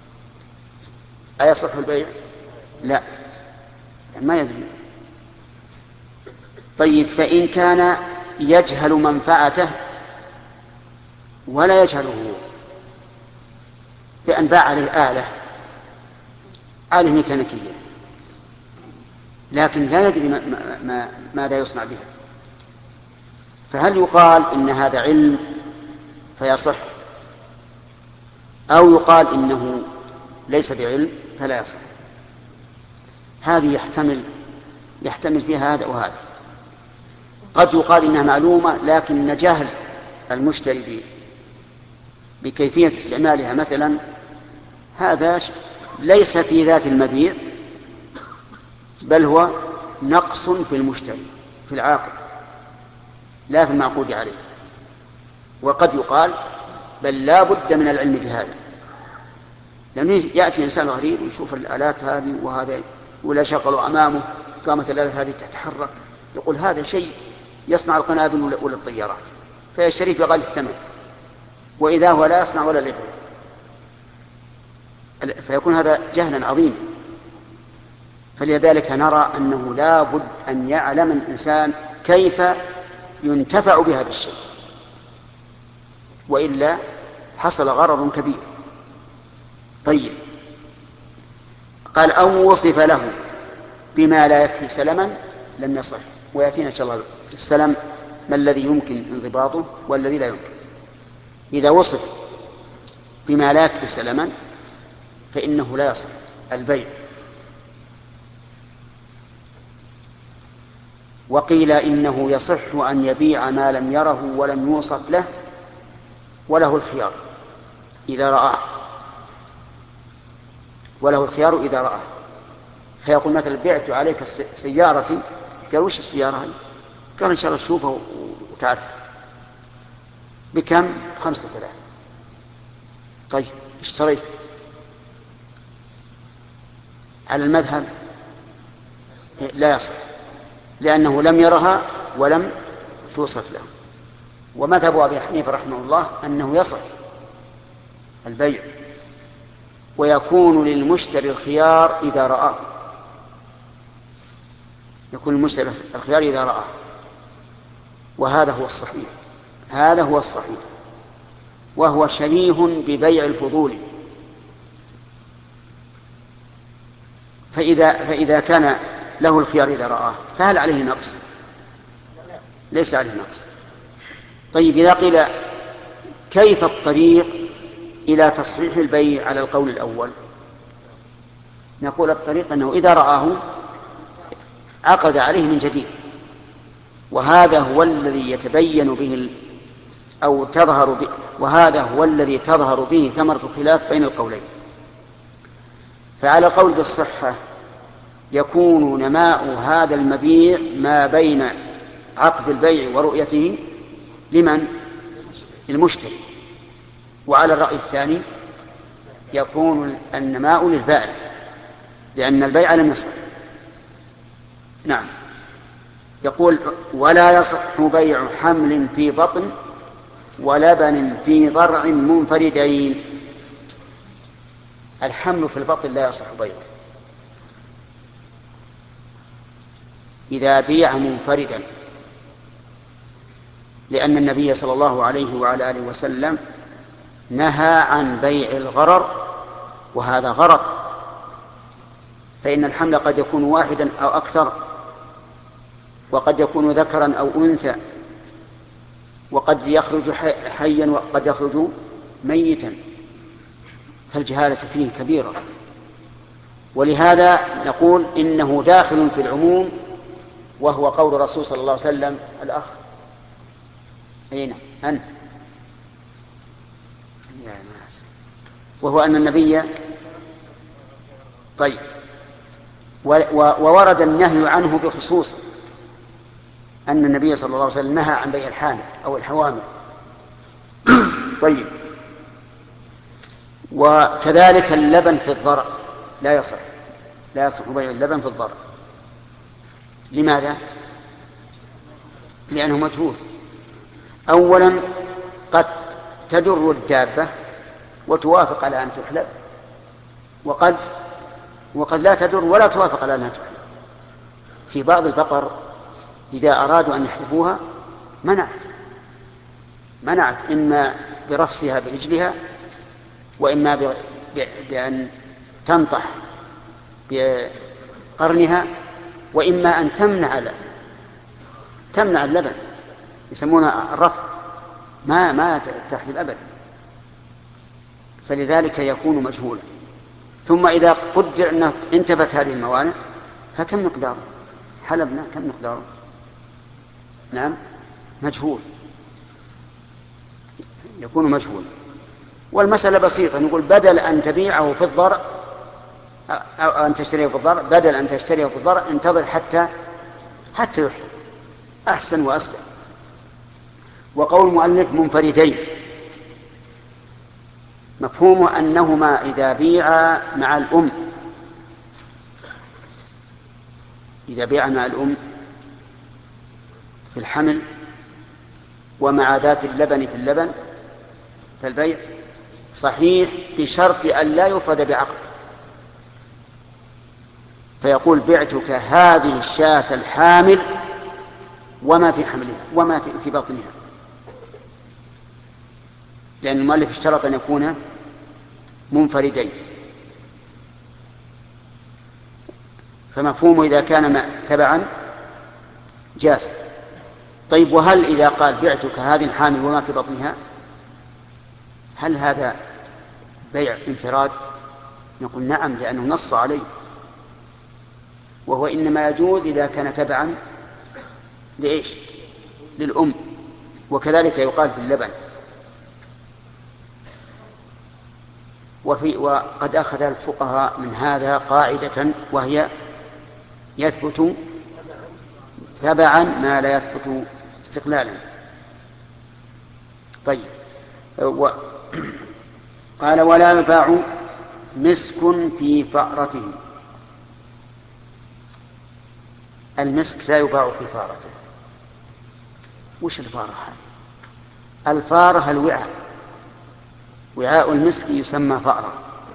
أيصح البيع؟ لا، ما يدري. طيب، فإن كان يجهل منفعته ولا يجهله، بأن باع عليه آلة آلة ميكانيكية لكن لا يدري ما ما ماذا يصنع بها، فهل يقال إن هذا علم فيصح، أو يقال إنه ليس بعلم فلا يصح؟ هذه يحتمل يحتمل فيها هذا وهذا. قد يقال إنها معلومة لكن جهل المشتري بكيفية استعمالها مثلا، هذا ليس في ذات المبيع بل هو نقص في المشتري في العاقد لا في المعقود عليه. وقد يقال بل لا بد من العلم بهذا، لأنه يأتي إنسان غريب ويشوف الآلات هذه وهذا ولا شغل أمامه قامت الآلات هذه تتحرك، يقول هذا شيء يصنع القنابل ولا الطيارات، فيشتريه بغالي الثمن، وإذا هو لا يصنع ولا الإبرة، فيكون هذا جهلا عظيما. فلذلك نرى أنه لا بد أن يعلم الإنسان كيف ينتفع بهذا الشيء، وإلا حصل غرض كبير. طيب، قال أو وصف له بما لا يكفي سلما لم يصح، ويأتينا إن شاء الله في السلم ما الذي يمكن انضباطه والذي لا يمكن. إذا وصف بما لا يكفي سلما فإنه لا يصح البيع. وقيل إنه يصح أن يبيع ما لم يره ولم يوصف له وله الخيار إذا رآه، وله الخيار إذا رآه. فيقول مثلا بعت عليك سيارتي، قال وش السيارة هذه؟ قال إن شاء الله تشوفها وتعرف. بكم؟ خمسة آلاف. طيب، اشتريت على المذهب لا يصح، لأنه لم يرها ولم توصف له. ومذهب أبي حنيفة رحمه الله أنه يصح البيع، ويكون للمشتري الخيار إذا رآه، يكون المشتري الخيار إذا رآه، وهذا هو الصحيح، هذا هو الصحيح، وهو شبيه ببيع الفضول. فإذا, فإذا كان له الخيار إذا رآه فهل عليه نقص؟ ليس عليه نقص. طيب، إذا قيل كيف الطريق إلى تصحيح البيع على القول الأول؟ نقول الطريق أنه إذا رآه عقد عليه من جديد، وهذا هو الذي يتبين به أو تظهر به، وهذا هو الذي تظهر به ثمرة الخلاف بين القولين. فعلى قول بالصحة يكون نماء هذا المبيع ما بين عقد البيع ورؤيته لمن؟ المشتري. وعلى الرأي الثاني يكون النماء للبائع، لأن البيع لم يصح. نعم. يقول ولا يصح بيع حمل في بطن ولبن في ضرع منفردين. الحمل في البطن لا يصح بيعه إذا بيع منفردا، لأن النبي صلى الله عليه وعلى آله وسلم نهى عن بيع الغرر، وهذا غرر، فإن الحمل قد يكون واحدا أو أكثر، وقد يكون ذكرا أو أنثى، وقد يخرج حيا وقد يخرج ميتا، فالجهالة فيه كبيرة. ولهذا نقول إنه داخل في العموم، وهو قول الرسول صلى الله عليه وسلم الأخ أين أنت يا ناس، وهو أن النبي طيب وورد النهي عنه بخصوص أن النبي صلى الله عليه وسلم نهى عن بيع الحامل أو الحوامل. طيب، وكذلك اللبن في الضرع لا يصح لا يصح بيع اللبن في الضرع. لماذا؟ لأنه مجهول. أولا قد تدر الدابة وتوافق على أن تحلب، وقد وقد لا تدر ولا توافق على أنها تحلب. في بعض البقر إذا أرادوا أن يحلبوها منعت منعت إما برفسها برجلها، وإما بأن تنطح بقرنها، وإما أن تمنع تمنع اللبن، يسمونها الرفع، ما ما تحلب أبدا. فلذلك يكون مجهولا. ثم إذا قدر أنه انتفت هذه الموانع فكم مقداره؟ حلبنا كم مقداره؟ نعم مجهول، يكون مجهول. والمسألة بسيطة، نقول بدل أن تبيعه في الضرع أو أن تشتريه في الضرع، بدل أن تشتريه في الضرع انتظر حتى حتى يحلب، أحسن وأسلم. وقول المؤلف منفردين مفهومه أنهما إذا بيعا مع الأم إذا بيعا مع الأم في الحمل ومع ذات اللبن في اللبن فالبيع صحيح بشرط أن لا يفرد بعقد. فيقول بعتك هذه الشاة الحامل وما في حملها وما في, في بطنها، لأن المؤلف اشترط أن يكون منفردين. فمفهومه إذا كان تبعا جاز. طيب وهل إذا قال بعتك هذه الحامل وما في بطنها هل هذا بيع انفراد؟ نقول نعم، لأنه نص عليه، وهو إنما يجوز إذا كان تبعا لإيش؟ للأم. وكذلك يقال في اللبن. وفي وقد أخذ الفقهاء من هذا قاعدة، وهي يثبت تبعا ما لا يثبت استقلالا. طيب و... قال ولا يباع مسك في فأرته. المسك لا يباع في فارته. وش الفارة هذه؟ الفارة الوعاء، وعاء المسك يسمى فأرة،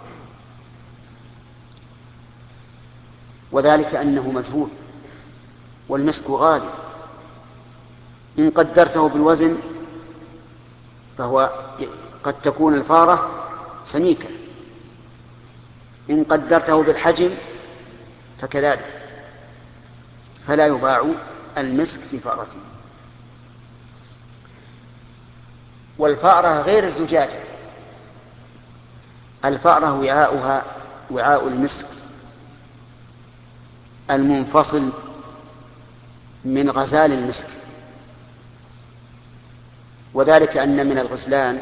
وذلك أنه مجهول، والمسك غالي. إن قدرته بالوزن فهو قد تكون الفارة سميكة، إن قدرته بالحجم فكذلك، فلا يباع المسك في فأرته. والفأرة غير الزجاجة. الفأرة وعاؤها وعاء المسك المنفصل من غزال المسك، وذلك أن من الغزلان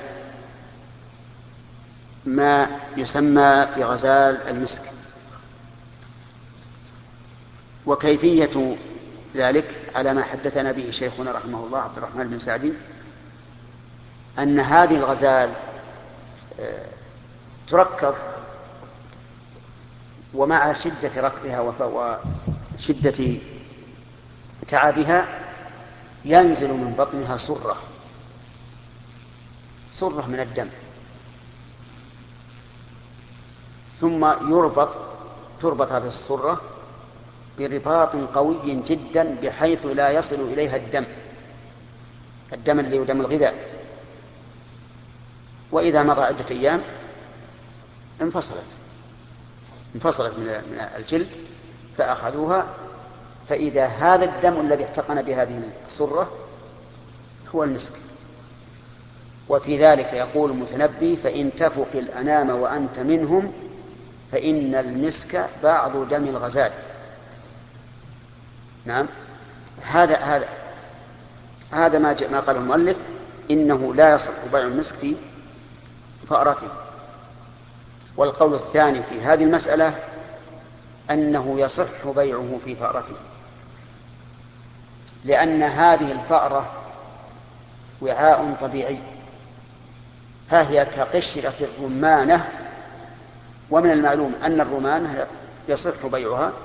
ما يسمى بغزال المسك. وكيفية ذلك على ما حدثنا به شيخنا رحمه الله عبد الرحمن بن سعد، أن هذه الغزال تركب، ومع شدة ركضها وشدة تعبها ينزل من بطنها صرة صرة من الدم، ثم يربط تربط هذه الصرة برباط قوي جدا بحيث لا يصل إليها الدم الدم اللي هو دم الغذاء. وإذا مضى عدة أيام انفصلت انفصلت من الجلد، فأخذوها، فإذا هذا الدم الذي احتقن بهذه الصرة هو المسك. وفي ذلك يقول المتنبي: فإن تفق الأنام وأنت منهم فإن المسك بعض دم الغزال. نعم، هذا هذا هذا ما ما قاله المؤلف، إنه لا يصح بيع المسك في فأرته. والقول الثاني في هذه المسألة أنه يصح بيعه في فأرته، لأن هذه الفأرة وعاء طبيعي، فهي كقشرة الرمانة ومن المعلوم أن الرمان يصح بيعها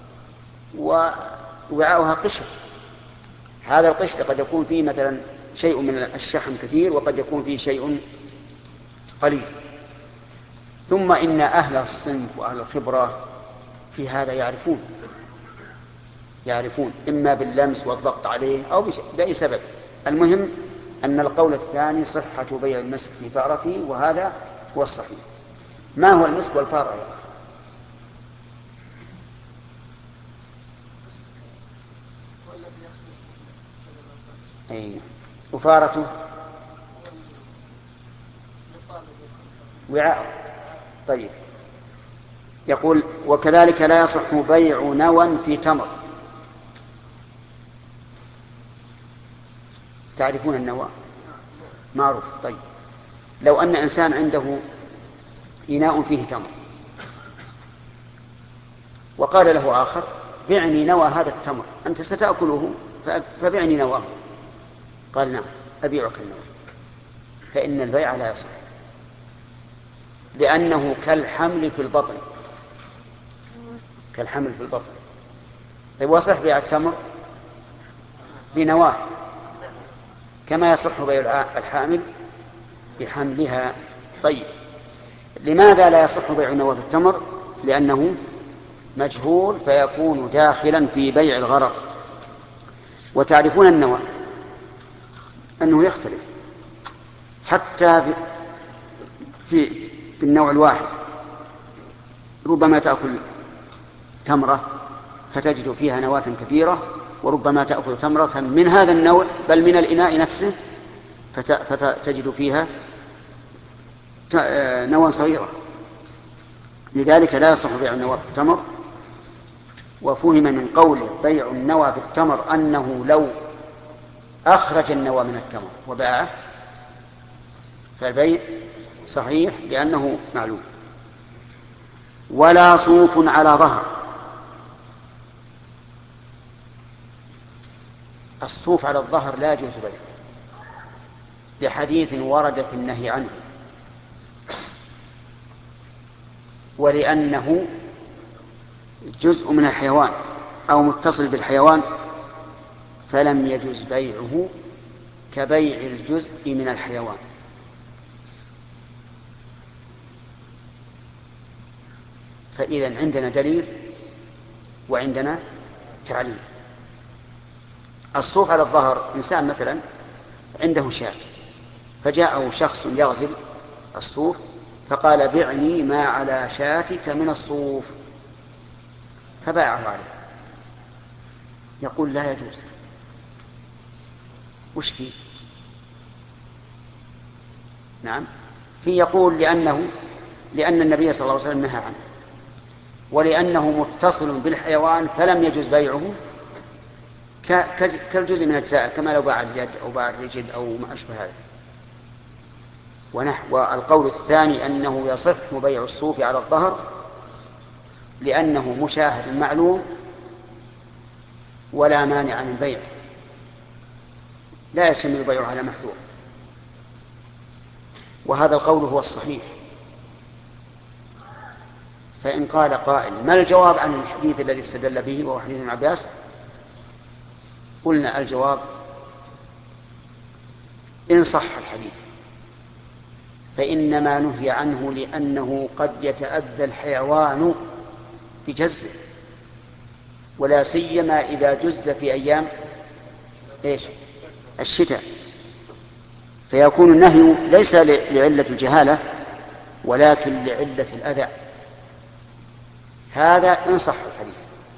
ووعاؤها قشر. هذا القشر قد يكون فيه مثلا شيء من الشحم كثير وقد يكون فيه شيء قليل. ثم إن أهل الصنف وأهل الخبرة في هذا يعرفون يعرفون إما باللمس والضغط عليه أو بأي سبب. المهم أن القول الثاني صحة بيع المسك في فأرته، وهذا هو الصحيح. ما هو المسك والفارة يا أخي؟ أي وفارته وعاء. طيب، يقول وكذلك لا يصح بيع نوى في تمر. تعرفون النوى؟ معروف. طيب، لو أن إنسان عنده إناء فيه تمر وقال له آخر بعني نوى هذا التمر، أنت ستأكله فبعني نواه. قال نعم أبيعك النوى، فإن البيع لا يصح، لأنه كالحمل في البطن كالحمل في البطن. طيب، وصح بيع التمر بنواه كما يصح بيع الحامل بحملها. طيب، لماذا لا يصح بيع النوى بالتمر؟ لأنه مجهول فيكون داخلا في بيع الغرر. وتعرفون النوى أنه يختلف حتى في, في, في النوع الواحد. ربما تأكل تمرة فتجد فيها نواة كبيرة، وربما تأكل تمرة من هذا النوع بل من الإناء نفسه فتجد فيها نواة صغيرة. لذلك لا يصح بيع النوى في التمر. وفهم من قوله بيع النوى في التمر أنه لو أخرج النوى من التمر وباعه فالبيع صحيح لأنه معلوم. ولا صوف على ظهر. الصوف على الظهر لا يجوز بيعه لحديث ورد في النهي عنه، ولأنه جزء من الحيوان أو متصل بالحيوان فلم يجوز بيعه كبيع الجزء من الحيوان. فإذا عندنا دليل وعندنا تعليل. الصوف على الظهر، إنسان مثلا عنده شاة فجاءه شخص يغزل الصوف فقال بعني ما على شاتك من الصوف فباعه عليه، يقول لا يجوز. وش فيه؟ نعم في يقول لأنه لأن النبي صلى الله عليه وسلم نهى عنه، ولأنه متصل بالحيوان فلم يجوز بيعه كالجزء من أجزائه، كما لو باع اليد أو باع الرجل أو ما أشبه هذا. ونحو القول الثاني أنه يصح بيع الصوف على الظهر لأنه مشاهد معلوم ولا مانع من بيعه، لا يشمل بيعه على محذور. وهذا القول هو الصحيح. فإن قال قائل ما الجواب عن الحديث الذي استدل به وهو حديث ابن عباس؟ قلنا الجواب إن صح الحديث فإنما نهي عنه لأنه قد يتأذى الحيوان بجزه، ولا سيما إذا جز في أيام إيش؟ الشتاء، فيكون النهي ليس لعلة الجهالة ولكن لعلة الأذى. هذا إن صح الحديث.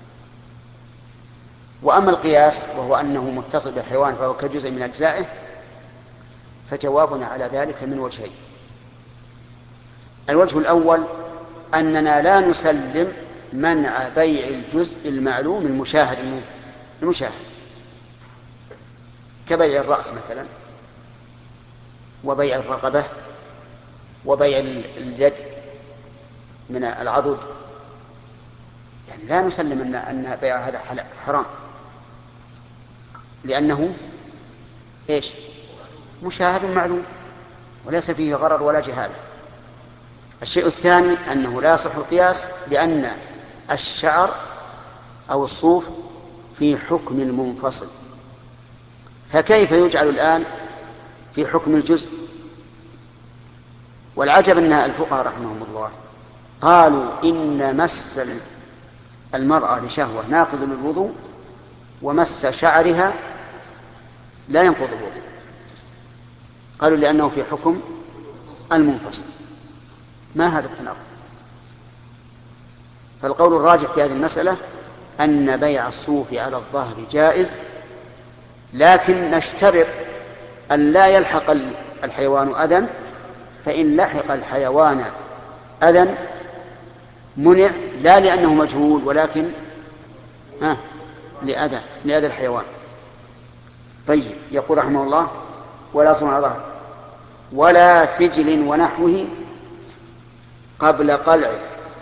وأما القياس وهو أنه متصل بالحيوان فهو كجزء من أجزائه فجوابنا على ذلك من وجهين. الوجه الأول أننا لا نسلم منع بيع الجزء المعلوم المشاهد المشاهد كبيع الرأس مثلا وبيع الرقبة وبيع اليد من العضد، يعني لا نسلم أن أن بيع هذا حرام لأنه إيش؟ مشاهد معلوم وليس فيه غرر ولا جهالة. الشيء الثاني أنه لا يصح القياس لأن الشعر أو الصوف في حكم المنفصل، فكيف يجعل الآن في حكم الجزء؟ والعجب أن الفقهاء رحمهم الله قالوا إن مس المرأة لشهوة ناقض للوضوء، ومس شعرها لا ينقض الوضوء، قالوا لأنه في حكم المنفصل. ما هذا التناقض؟ فالقول الراجح في هذه المسألة أن بيع الصوف على الظهر جائز، لكن نشترط أن لا يلحق الحيوان أذى، فإن لحق الحيوان أذى منع، لا لأنه مجهول ولكن ها لأذى لأذى الحيوان. طيب، يقول رحمه الله: ولا صنع ظهر ولا فجل ونحوه قبل قلعه.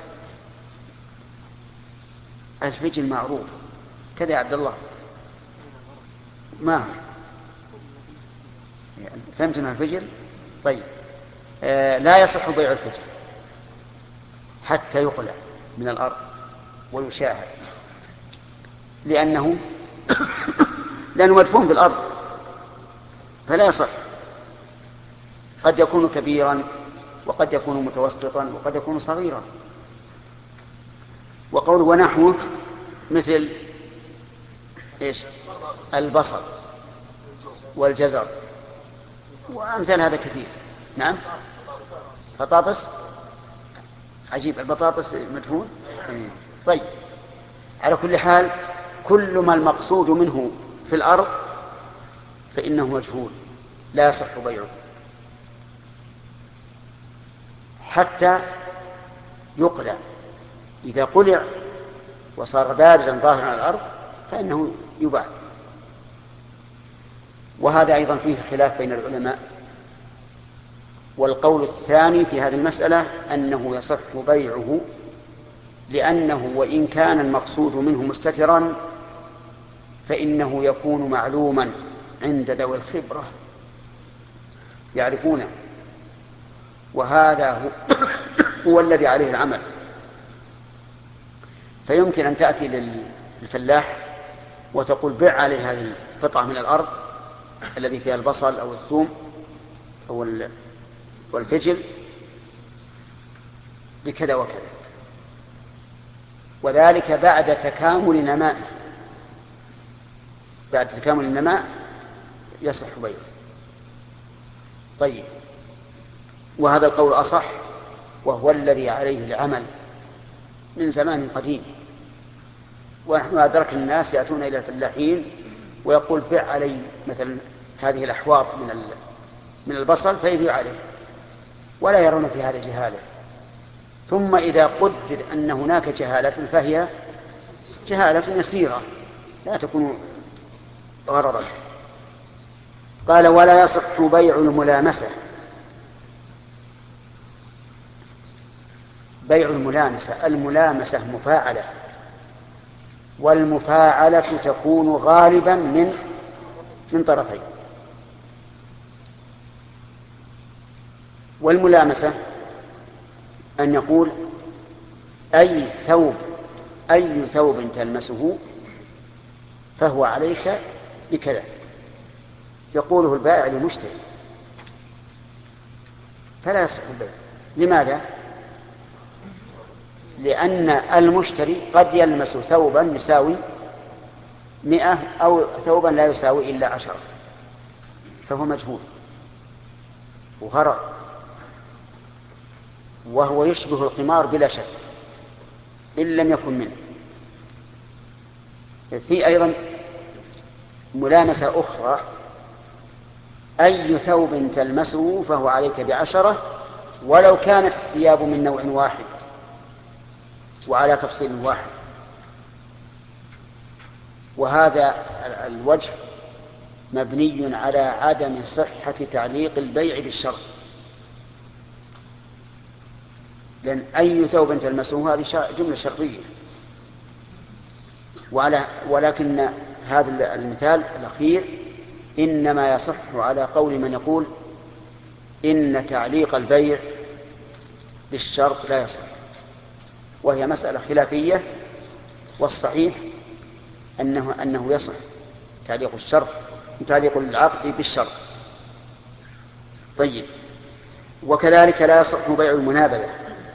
الفجل معروف كذا يا عبد الله، ما هو يعني فهمت ما الفجل؟ طيب، آه لا يصح بيع الفجل حتى يقلع من الأرض ويشاهد، لأنه لأنه مدفون في الأرض فلا يصح. قد يكون كبيرا وقد يكون متوسطا وقد يكون صغيرا. وقول ونحوه مثل إيش؟ البصل والجزر وأمثال هذا كثير. نعم، بطاطس، عجيب، البطاطس مدفون. طيب، على كل حال كل ما المقصود منه في الأرض فإنه مجهول لا يصح بيعه حتى يقلع. إذا قلع وصار بارزا ظاهرا على الأرض فإنه يباع. وهذا أيضا فيه خلاف بين العلماء. والقول الثاني في هذه المسألة أنه يصح بيعه، لأنه وإن كان المقصود منه مستترا فإنه يكون معلوما عند ذوي الخبرة يعرفونه، وهذا هو الذي عليه العمل. فيمكن أن تأتي للفلاح وتقول: بع عليه هذه القطعة من الأرض الذي فيها البصل أو الثوم أو والفجل بكذا وكذا، وذلك بعد تكامل نمائه. بعد تكامل النماء يصح بيعه. طيب، وهذا القول أصح، وهو الذي عليه العمل من زمان قديم. ونحن أدركنا الناس يأتون إلى الفلاحين ويقول: بع علي مثلا هذه الأحواض من من البصل، فيبيع عليه، ولا يرون في هذا جهالة. ثم إذا قدر أن هناك جهالة فهي جهالة يسيرة لا تكون غررا. قال: ولا يصح بيع الملامسة. بيع الملامسة، الملامسة مفاعلة، والمفاعلة تكون غالبا من من طرفين. والملامسة أن يقول: أي ثوب أي ثوب تلمسه فهو عليك بكذا، يقوله البائع للمشتري، فلا يصح البيع. لماذا؟ لأن المشتري قد يلمس ثوبا يساوي مئة أو ثوبا لا يساوي إلا عشرة، فهو مجهول وغرر، وهو يشبه القمار بلا شك إن لم يكن منه. في أيضا ملامسة أخرى: أي ثوب تلمسه فهو عليك بعشرة ولو كانت الثياب من نوع واحد وعلى تفصيل واحد. وهذا الوجه مبني على عدم صحة تعليق البيع بالشرط، لأن أي ثوب تلمسه هذه جملة شرطية. وعلى ولكن هذا المثال الأخير إنما يصح على قول من يقول إن تعليق البيع بالشرط لا يصح، وهي مسألة خلافية، والصحيح أنه, أنه يصح تعليق الشرط تعليق العقد بالشرط. طيب، وكذلك لا يصح بيع المنابذة،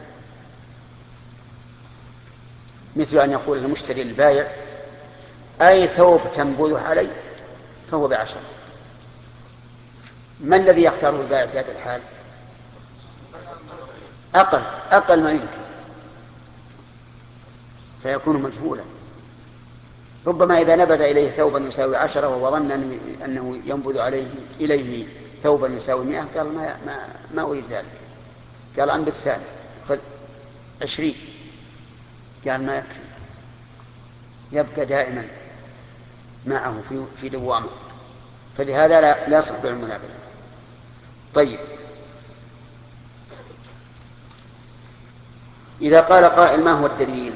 مثل أن يقول المشتري للبائع أي ثوب تنبذه علي فهو بعشرة. ما الذي يختاره البائع في هذا الحال؟ أقل أقل ما يمكن، فيكون مجهولا. ربما إذا نبذ إليه ثوبا يساوي عشرة وهو ظن أنه ينبذ عليه إليه ثوبا يساوي مئة، قال ما, ما, ما أريد ذلك، قال أنبذ ثاني خذ عشرين، قال ما يكفي، يبقى دائما معه في, في دوامه، فلهذا لا, لا يصح بيع المنابذة. طيب، إذا قال قائل ما هو الدليل؟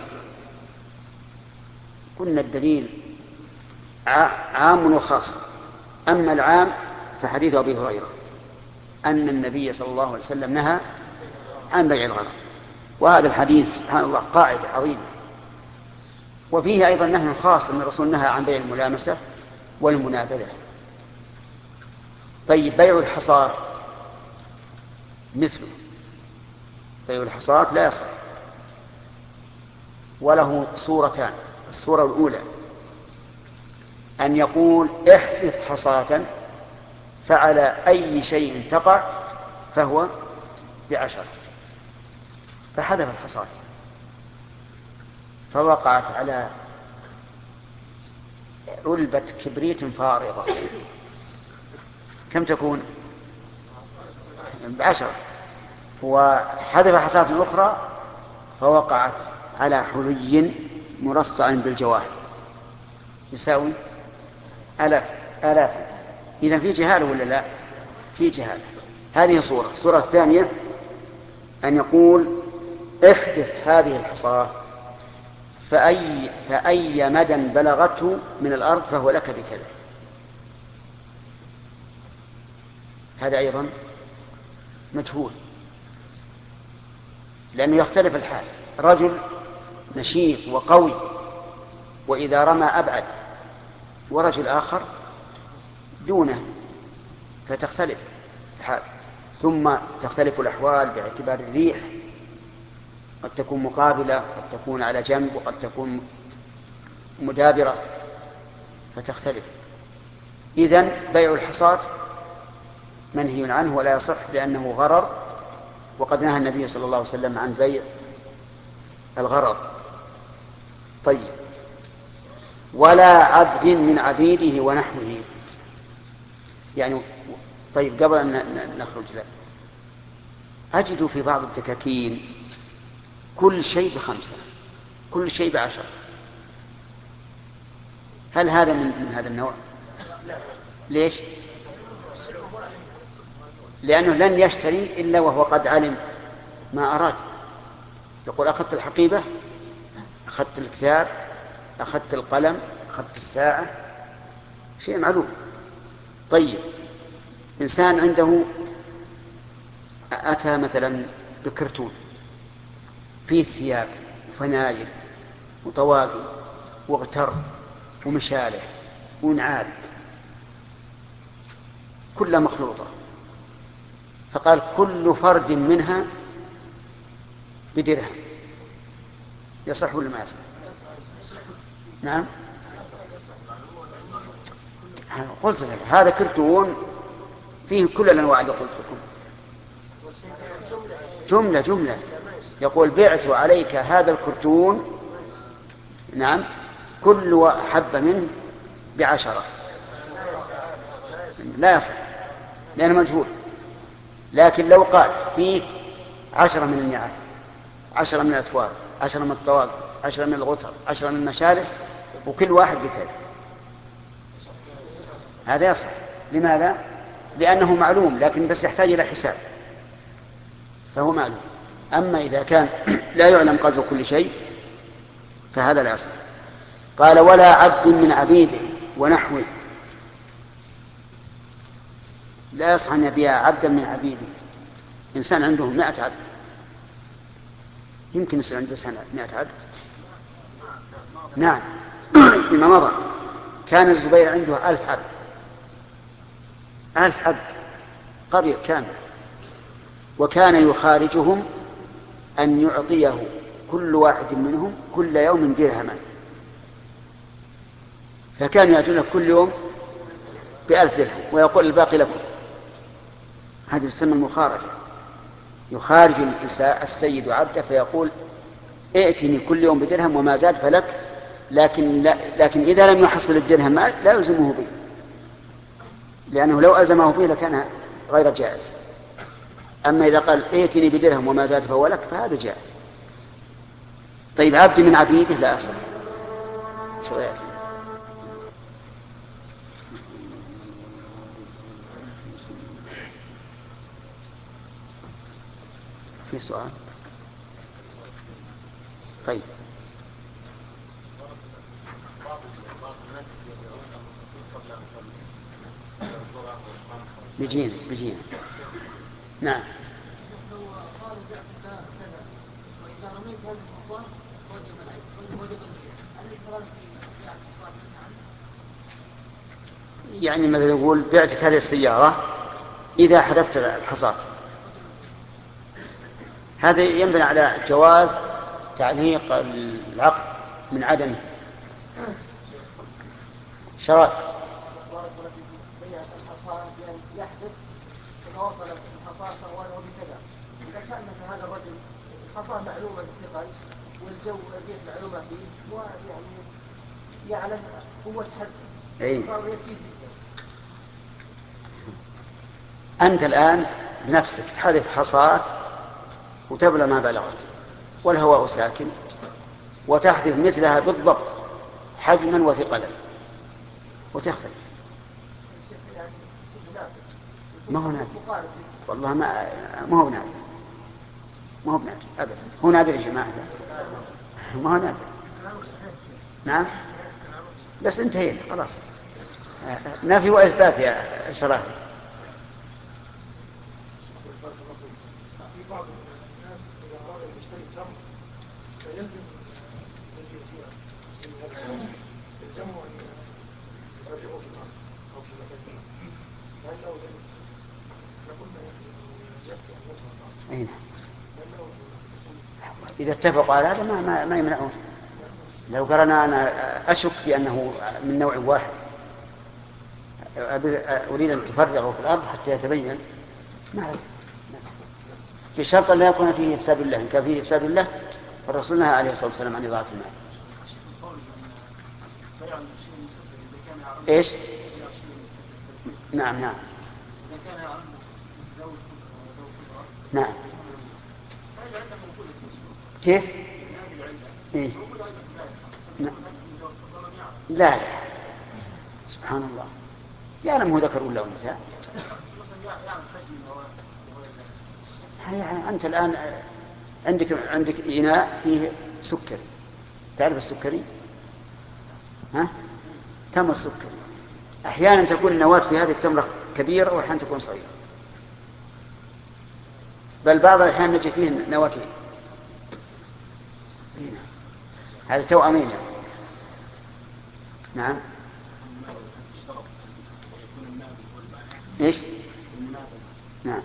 قلنا الدليل عام وخاص. أما العام فحديث أبي هريرة أن النبي صلى الله عليه وسلم نهى عن بيع الغرر، وهذا الحديث سبحان الله قاعدة عظيمة. وفيه أيضا نهي خاص أن الرسول نهى عن بيع الملامسة والمنابذة. طيب، بيع الحصاة مثله، بيع الحصاة لا يصح، وله صورتان. الصورة الأولى أن يقول احذف حصاة فعلى أي شيء تقع فهو بعشرة، فحذف الحصاة فوقعت على علبة كبريت فارغة، كم تكون؟ بعشرة. وحذف حصاة أخرى فوقعت على حلي مرصع بالجواهر يساوي آلاف آلاف. إذن في جهالة ولا لا؟ في جهالة. هذه صورة. الصورة الثانية أن يقول احذف هذه الحصاة فأي, فأي مدى بلغته من الأرض فهو لك بكذا. هذا أيضا مجهول، لأنه يختلف الحال. رجل نشيط وقوي وإذا رمى أبعد، ورجل آخر دونه، فتختلف الحال. ثم تختلف الأحوال باعتبار الريح، قد تكون مقابلة، قد تكون على جنب، وقد تكون مدابرة، فتختلف. إذن بيع الحصاة منهي عنه ولا يصح لأنه غرر، وقد نهى النبي صلى الله عليه وسلم عن بيع الغرر. طيب، ولا عبد من عبيده ونحوه، يعني طيب قبل أن نخرج له، أجد في بعض الدكاكين كل شيء بخمسة، كل شيء بعشرة. هل هذا من, من هذا النوع؟ ليش؟ لأنه لن يشتري إلا وهو قد علم ما أراد. يقول أخذت الحقيبة، أخذت الكتاب، أخذت القلم، أخذت الساعة، شيء معلوم. طيب، إنسان عنده أتى مثلا بكرتون فيه ثياب وفناجل وطواقي واغتر ومشالح ونعال كلها مخلوطة، فقال كل فرد منها بدرهم، يصح ولا ما يصح؟ نعم، قلت لك هذا كرتون فيه كل الأنواع اللي قلت لكم، جملة جملة. يقول بعت عليك هذا الكرتون، نعم، كل حبة منه بعشرة، لا يصح لأنه مجهول. لكن لو قال فيه عشرة من النعال، عشرة من الأثواب، عشرة من الطواق، عشرة من الغتر، عشرة من المشالح، وكل واحد بكذا، هذا يصح. لماذا؟ لأنه معلوم، لكن بس يحتاج إلى حساب، فهو معلوم. أما إذا كان لا يعلم قدر كل شيء فهذا لا يصح. قال ولا عبد من عبيده ونحوه، لا يصح أن يبيع عبدا من عبيده. إنسان عنده مائة عبد يمكن يصير عنده سنة مئة عبد. نعم. فيما مضى كان الزبير عنده ألف عبد، ألف عبد، قرية كاملة، وكان يخارجهم أن يعطيه كل واحد منهم كل يوم درهما، فكان يأتونه كل يوم بألف درهم ويقول الباقي لكم. هذه تسمى المخارجة. يخارج السيد عبده فيقول ائتني كل يوم بدرهم وما زاد فلك، لكن, لا لكن إذا لم يحصل الدرهم لا يلزمه به، لأنه لو ألزمه به لكان غير جائز. أما إذا قال ائتني بدرهم وما زاد فهو لك فهذا جائز. طيب عبد من عبيده لا أصح. شو رأيك؟ في سؤال؟ طيب بيجينا بيجينا. نعم. وإذا رميت هذه الحصى وجب العيب وجب الإفراز يعني مثلا يقول بعتك هذه السيارة إذا حذفت الحصاة، هذا ينبني على جواز تعليق العقد من عدمه. شرائط يحذف إذا وصل الحصاة فهو له بكذا. إذا كان مثل هذا الرجل الحصاة معلومة بالثقل والجو الريح معلومة فيه ويعني يعلم قوة حذف صار يسير جدا. أنت الآن بنفسك تحذف حصاة وتبلغ ما بلغت والهواء ساكن، وتحذف مثلها بالضبط حجما وثقلا وتختلف. ما هو نادر والله، ما ما هو بنادر، ما هو بنادر أبدا. هو نادر يا جماعة، ما هو نادر. نعم بس انتهينا خلاص، نفي وإثبات يا شرائع. في بعض الناس إذا أراد أن يشتري تمر فيلزم الذي يبيع يلزمه أن يرجعه في الأرض أو في مكان، لأنه يقولنا يكفي أن يظهر أين إذا اتفقوا على هذا ما ما, ما يمنعون. لو قرنا أنا أشك بأنه من نوع واحد أريد أن تفرغه في الأرض حتى يتبين، ما أعرف. في شرط لا يكون فيه إفساد الله. إن كان فيه إفساد الله فالرسول نهى عليه الصلاة والسلام عن إضاعة المال. إيش؟ نعم نعم نعم. كيف؟ إيه؟ لا لا سبحان الله، يعلم هو ذكر ولا أنثى. يعني أنت الآن عندك عندك إناء فيه سكري، تعرف السكري؟ ها؟ تمر سكري. أحيانا تكون النواة في هذه التمرة كبيرة وأحيانا تكون صغيرة، بل بعض الأحيان نجد فيه نواتين. هذا توأمين. نعم. إيش؟ نعم.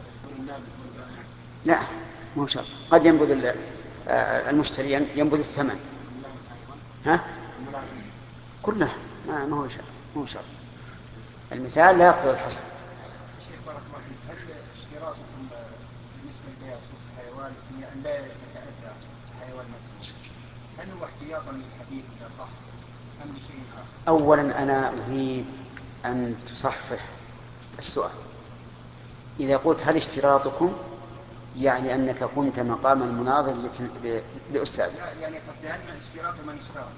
لا مو شرط، قد ينبذ المشتري ينبذ الثمن. ها؟ كلها ما ما هو شرط، مو شرط. المثال لا يقتضي الحصر. شيخ بارك الله فيك، هل اشتراطكم بالنسبه لبيع سوق الحيوان ان لا يتأذى الحيوان نفسه، هل هو احتياطا للحديث اذا صح ام لشيء اخر؟ اولا انا اريد ان تصحح السؤال. اذا قلت هل اشتراطكم يعني انك كنت مقام المناظر لاستاذ. يعني قصدي هل من اشتراط من اشترط؟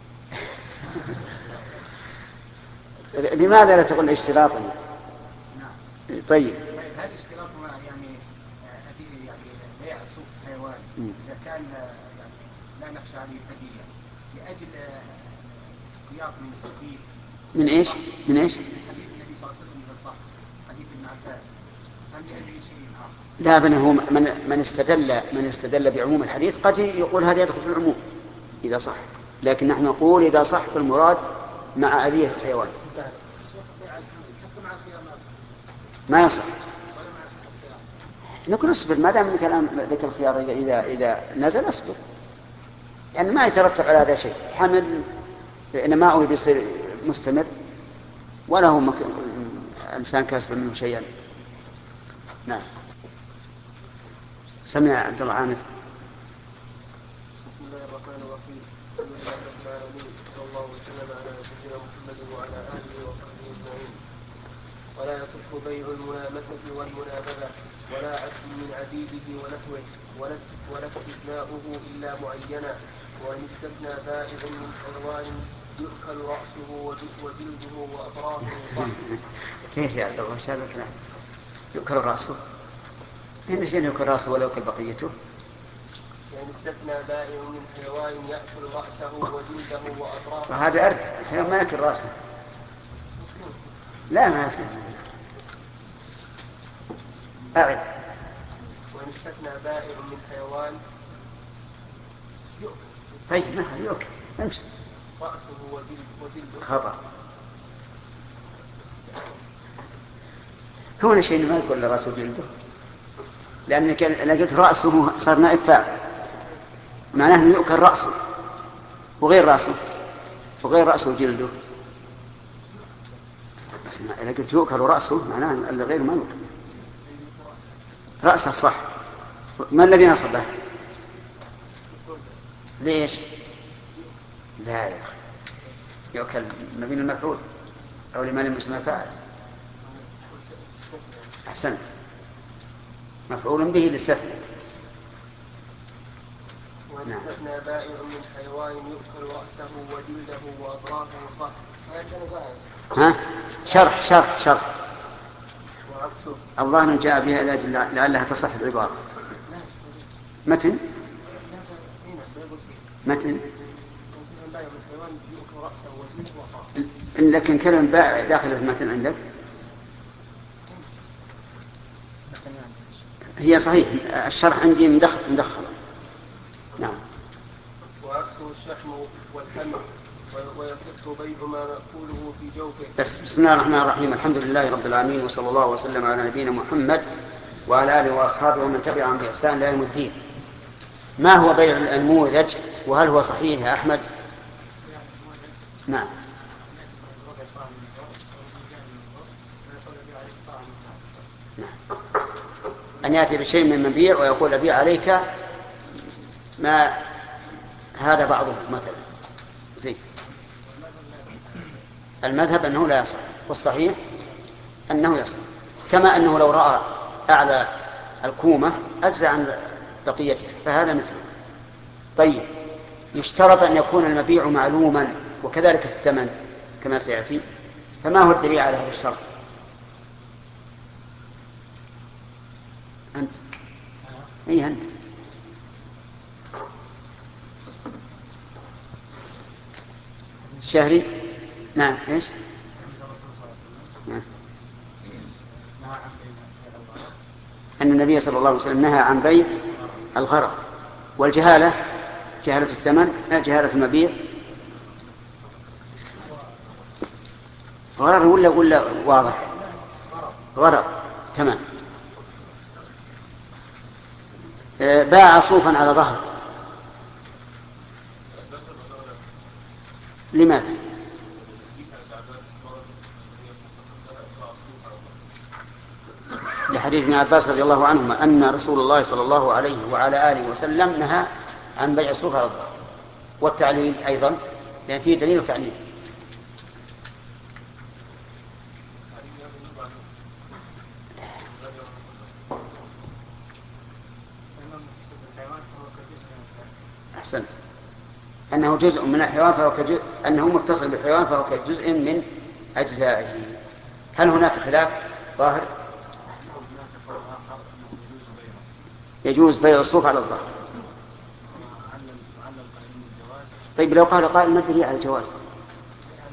لماذا لا تقول اشتراطا؟ نعم. طيب. هل اشتراط يعني يعني بيع سوق حيوان اذا كان يعني لا نخشى عليه الهديه لاجل احتياط من التوفيق. من ايش؟ من ايش؟ حديث النبي صلى الله عليه وسلم اذا صح، حديث ابن عباس أم لأجل شيء آخر؟ لا، بل هو من من استدل من استدل بعموم الحديث قد يقول هذا يدخل في العموم إذا صح، لكن نحن نقول إذا صح فالمراد مع أذية الحيوان ما يصح. نكون اصبر ما دام كلام ذكر الخيار إذا إذا إذا نزل اصبر، يعني ما يترتب على هذا شيء. حمل نماؤه بيصير مستمر ولا هو مك... إنسان كاسب منه شيئا. نعم. سمع عبد الله عامر. بسم الله الرحمن الرحيم. الحمد لله رب العالمين، صلى الله وسلم على نبينا محمد وعلى اله وصحبه اجمعين. ولا يصح بيع الملامسه والمنابذه ولا عبد من عبيده ونحوه ولا استثناؤه الا معينا، وان استثنى بائع من حيوان يؤكل راسه وجلده واطرافه صح. كيف يا عبد الله؟ ايش هذا الكلام؟ يؤكل راسه؟ إن شيء يؤكل راسه ولا يؤكل بقيته؟ يعني استثنى بائع من حيوان يأكل رأسه وجلده وأطرافه. وهذا أرد، الحيوان ما يأكل راسه. لا ما يصنع. أعد. وإن استثنى بائع من حيوان يؤكل. طيب ما يؤكل، امشي. رأسه وجلده. خطأ. هنا شيء ما يقول رأسه وجلده، لأن أنا قلت رأسه صار نائب فاعل، معناه أنه يؤكل رأسه وغير رأسه وغير رأسه وجلده. بس أنا قلت يؤكل رأسه معناه أن غير ما يؤكل رأسه صح. ما الذي نصبه؟ ليش؟ لا يا أخي، يؤكل مبين المفعول أو لما لم يسمى فاعل. أحسنت، مفعول به للاستثناء. وإن استثنى بائع من حيوان يؤكل رأسه وجلده وأطرافه صح. ها؟ شرح شرح شرح. وعكسه. الله أن جاء بها لعلها تصح العبارة. متن متن لكن كلمة بائع داخل في المتن عندك هي صحيح. الشرح عندي مدخل مدخل. نعم. وعكسه الشحم والحمل ويصح بيع ما مأكوله في جوفه. بس بسم الله الرحمن الرحيم. الحمد لله رب العالمين، وصلى الله وسلم على نبينا محمد وعلى آله وأصحابه ومن تبعهم بإحسان إلى يوم الدين. ما هو بيع الأنموذج وهل هو صحيح يا أحمد؟ نعم. نعم. أن يأتي بشيء من مبيع ويقول أبيع عليك ما هذا بعضه مثلا زي المذهب أنه لا يصح، والصحيح أنه يصح، كما أنه لو رأى أعلى الكومة أجزى عن بقيتها فهذا مثله. طيب، يشترط أن يكون المبيع معلوما وكذلك الثمن كما سيأتي، فما هو الدليل على هذا الشرط؟ أنت أي أنت الشهري. نعم. إيش؟ نعم. أن النبي صلى الله عليه وسلم نهى عن بيع الغرض والجهالة، جهالة الثمن، جهالة المبيع. غرض ولا ولا واضح؟ غرض. تمام. باع صوفا على ظهر. لماذا؟ لحديث ابن عباس رضي الله عنهما أن رسول الله صلى الله عليه وعلى آله وسلم نهى عن بيع الصوف على الظهر. والتعليل أيضا، لأن فيه دليل وتعليل. أحسنت. أنه جزء من الحيوان فهو كجزء، أنه متصل بالحيوان فهو كجزء من أجزائه. هل هناك خلاف ظاهر؟ يجوز بيع الصوف على الظهر. طيب لو قال قائل ما الدليل على الجواز؟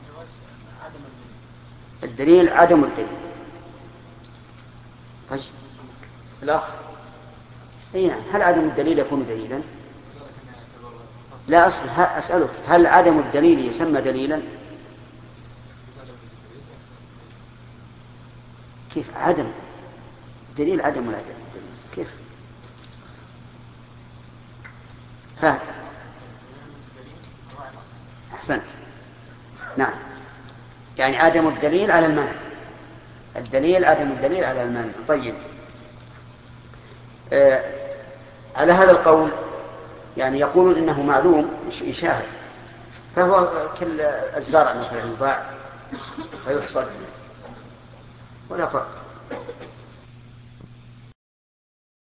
الدليل عدم الدليل. طيب الأخ أي نعم. هل عدم الدليل يكون دليلا؟ لا أصبر أسألك، هل عدم الدليل يسمى دليلا؟ كيف عدم دليل؟ عدم ولا دليل كيف؟ فهد أحسنت. نعم، يعني عدم الدليل على المنع، الدليل عدم الدليل على المنع. طيب، آه على هذا القول يعني يقولون إنه معلوم يشاهد، فهو كالزرع مثلا يباع فيحصد ولا فرق.